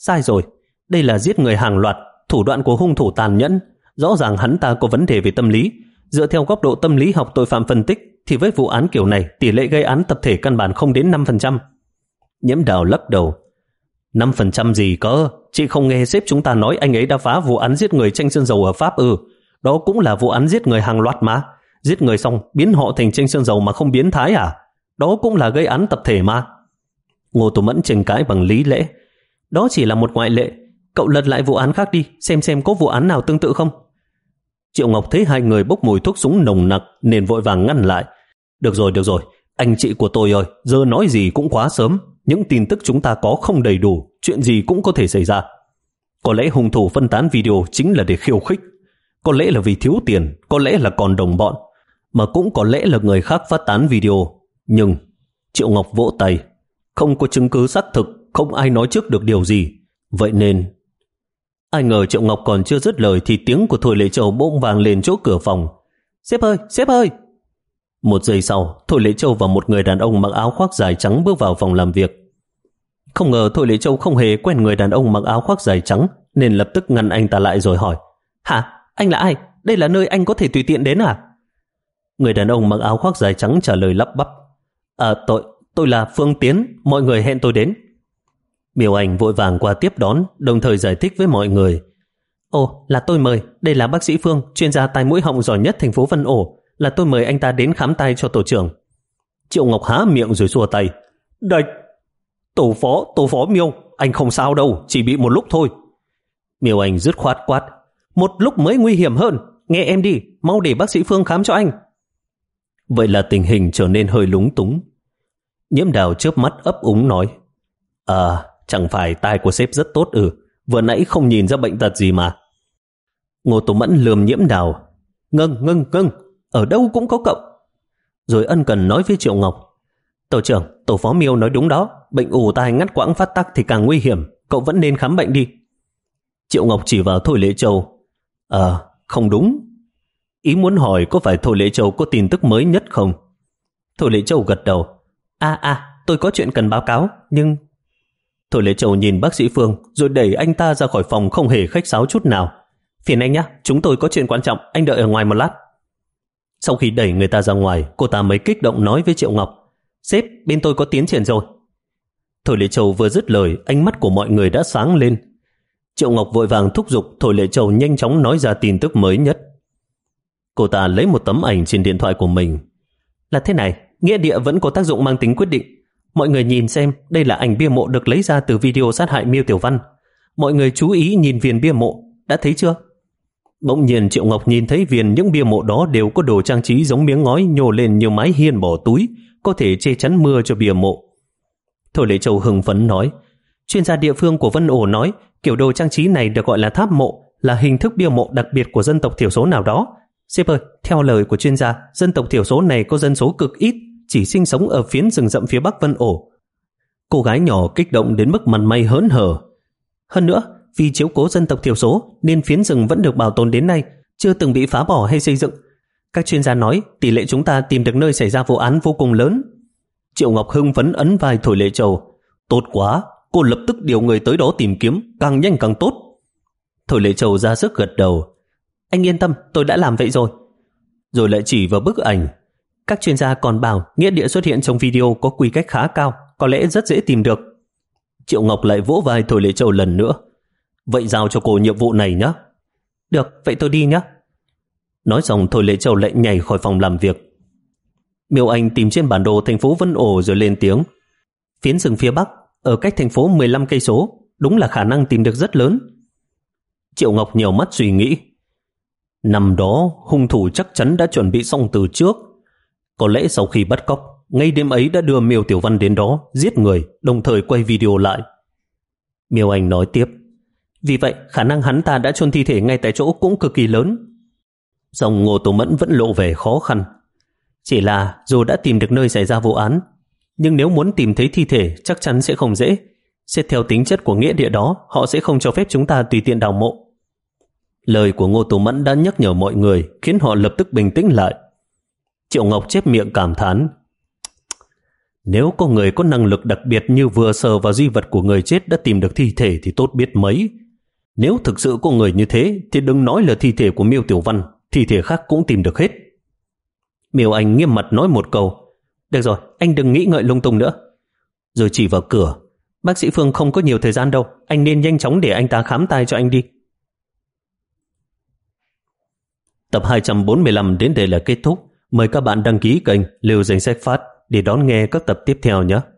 sai rồi. Đây là giết người hàng loạt, thủ đoạn của hung thủ tàn nhẫn. Rõ ràng hắn ta có vấn đề về tâm lý. Dựa theo góc độ tâm lý học tội phạm phân tích, thì với vụ án kiểu này, tỷ lệ gây án tập thể căn bản không đến năm phần trăm. Nhiễm Đào lắc đầu. năm phần trăm gì cơ? Chị không nghe sếp chúng ta nói anh ấy đã phá vụ án giết người Tranh Sơn Dầu ở Pháp ư? Đó cũng là vụ án giết người hàng loạt mà. Giết người xong biến họ thành Tranh Sơn Dầu mà không biến thái à? Đó cũng là gây án tập thể mà. Ngô Tố Mẫn tranh cãi bằng lý lẽ. Đó chỉ là một ngoại lệ. Cậu lật lại vụ án khác đi, xem xem có vụ án nào tương tự không. Triệu Ngọc thấy hai người bốc mùi thuốc súng nồng nặc nên vội vàng ngăn lại. Được rồi, được rồi, anh chị của tôi ơi, giờ nói gì cũng quá sớm. Những tin tức chúng ta có không đầy đủ, chuyện gì cũng có thể xảy ra. Có lẽ hung thủ phân tán video chính là để khiêu khích. Có lẽ là vì thiếu tiền, có lẽ là còn đồng bọn, mà cũng có lẽ là người khác phát tán video. Nhưng Triệu Ngọc vỗ tay. Không có chứng cứ xác thực, không ai nói trước được điều gì. Vậy nên... Ai ngờ Triệu Ngọc còn chưa dứt lời thì tiếng của Thôi Lệ Châu bỗng vang lên chỗ cửa phòng. Sếp ơi, sếp ơi! Một giây sau, Thôi Lệ Châu và một người đàn ông mặc áo khoác dài trắng bước vào phòng làm việc. Không ngờ Thôi Lệ Châu không hề quen người đàn ông mặc áo khoác dài trắng, nên lập tức ngăn anh ta lại rồi hỏi. Hả? Anh là ai? Đây là nơi anh có thể tùy tiện đến à? Người đàn ông mặc áo khoác dài trắng trả lời lắp bắp. À, tôi, tôi là Phương Tiến, mọi người hẹn tôi đến. Miêu Anh vội vàng qua tiếp đón, đồng thời giải thích với mọi người. Ồ, là tôi mời, đây là bác sĩ Phương, chuyên gia tai mũi họng giỏi nhất thành phố Vân Ổ, là tôi mời anh ta đến khám tai cho tổ trưởng. Triệu Ngọc há miệng rồi xua tay. Đạch! Tổ phó, tổ phó Miêu, anh không sao đâu, chỉ bị một lúc thôi. Miêu Anh dứt khoát quát. Một lúc mới nguy hiểm hơn, nghe em đi, mau để bác sĩ Phương khám cho anh. Vậy là tình hình trở nên hơi lúng túng. Nhiễm Đào chớp mắt ấp úng nói. À, chẳng phải tai của sếp rất tốt ư, vừa nãy không nhìn ra bệnh tật gì mà. Ngô Tố Mẫn lườm Nhiễm Đào. Ngưng, ngưng, ngưng, ở đâu cũng có cậu. Rồi ân cần nói với Triệu Ngọc. Tổ trưởng, tổ phó Miêu nói đúng đó, bệnh ù tai ngắt quãng phát tắc thì càng nguy hiểm, cậu vẫn nên khám bệnh đi. Triệu Ngọc chỉ vào Thôi Lệ Châu. Ờ, à, không đúng. Ý muốn hỏi có phải Thôi Lệ Châu có tin tức mới nhất không? Thôi Lệ Châu gật đầu. À à, tôi có chuyện cần báo cáo, nhưng... Thôi Lệ Châu nhìn bác sĩ Phương rồi đẩy anh ta ra khỏi phòng không hề khách sáo chút nào. Phiền anh nhé, chúng tôi có chuyện quan trọng, anh đợi ở ngoài một lát. Sau khi đẩy người ta ra ngoài, cô ta mới kích động nói với Triệu Ngọc. Sếp, bên tôi có tiến triển rồi. Thôi Lệ Châu vừa dứt lời, ánh mắt của mọi người đã sáng lên. Triệu Ngọc vội vàng thúc giục Thôi Lệ Châu nhanh chóng nói ra tin tức mới nhất. Cô ta lấy một tấm ảnh trên điện thoại của mình. Là thế này, nghĩa địa vẫn có tác dụng mang tính quyết định. Mọi người nhìn xem, đây là ảnh bia mộ được lấy ra từ video sát hại Miêu Tiểu Văn. Mọi người chú ý nhìn viền bia mộ, đã thấy chưa? Bỗng nhiên Triệu Ngọc nhìn thấy viền những bia mộ đó đều có đồ trang trí giống miếng ngói nhô lên như mái hiên bỏ túi, có thể che chắn mưa cho bia mộ. Thôi Lệ Châu hưng phấn nói, chuyên gia địa phương của Vân Ổ nói kiểu đồ trang trí này được gọi là tháp mộ, là hình thức bia mộ đặc biệt của dân tộc thiểu số nào đó. Sếp ơi, theo lời của chuyên gia, dân tộc thiểu số này có dân số cực ít, chỉ sinh sống ở phiến rừng rậm phía bắc Vân Ổ. Cô gái nhỏ kích động đến mức mặt mày hớn hở. Hơn nữa, vì chiếu cố dân tộc thiểu số nên phiến rừng vẫn được bảo tồn đến nay, chưa từng bị phá bỏ hay xây dựng. Các chuyên gia nói tỷ lệ chúng ta tìm được nơi xảy ra vụ án vô cùng lớn. Triệu Ngọc hưng phấn ấn vai Thôi Lệ Châu. Tốt quá, cô lập tức điều người tới đó tìm kiếm, càng nhanh càng tốt. Thôi Lệ Châu ra sức gật đầu. Anh yên tâm, tôi đã làm vậy rồi. Rồi lại chỉ vào bức ảnh. Các chuyên gia còn bảo nghĩa địa xuất hiện trong video có quy cách khá cao, có lẽ rất dễ tìm được. Triệu Ngọc lại vỗ vai Thôi Lệ Châu lần nữa. Vậy giao cho cô nhiệm vụ này nhé. Được, vậy tôi đi nhé. Nói xong Thôi Lệ Châu lại nhảy khỏi phòng làm việc. Miêu Anh tìm trên bản đồ thành phố Vân Ổ rồi lên tiếng. Phiến rừng phía bắc, ở cách thành phố mười lăm cây số, đúng là khả năng tìm được rất lớn. Triệu Ngọc nhiều mắt suy nghĩ. Năm đó, hung thủ chắc chắn đã chuẩn bị xong từ trước. Có lẽ sau khi bắt cóc, ngay đêm ấy đã đưa Miêu Tiểu Văn đến đó, giết người, đồng thời quay video lại. Miêu Anh nói tiếp. Vì vậy, khả năng hắn ta đã chôn thi thể ngay tại chỗ cũng cực kỳ lớn. Dòng Ngô Tố Mẫn vẫn lộ vẻ khó khăn. Chỉ là dù đã tìm được nơi xảy ra vụ án, nhưng nếu muốn tìm thấy thi thể chắc chắn sẽ không dễ. Xét theo tính chất của nghĩa địa đó, họ sẽ không cho phép chúng ta tùy tiện đào mộ. Lời của Ngô Tố Mẫn đã nhắc nhở mọi người, khiến họ lập tức bình tĩnh lại. Triệu Ngọc chép miệng cảm thán. Nếu có người có năng lực đặc biệt như vừa sờ vào di vật của người chết đã tìm được thi thể thì tốt biết mấy. Nếu thực sự có người như thế thì đừng nói là thi thể của Miêu Tiểu Văn, thi thể khác cũng tìm được hết. Miêu Anh nghiêm mặt nói một câu. Được rồi, anh đừng nghĩ ngợi lung tung nữa. Rồi chỉ vào cửa. Bác sĩ Phương không có nhiều thời gian đâu, anh nên nhanh chóng để anh ta khám tai cho anh đi. Tập hai trăm bốn mươi lăm đến đây là kết thúc. Mời các bạn đăng ký kênh Lưu Danh Sách Phát để đón nghe các tập tiếp theo nhé.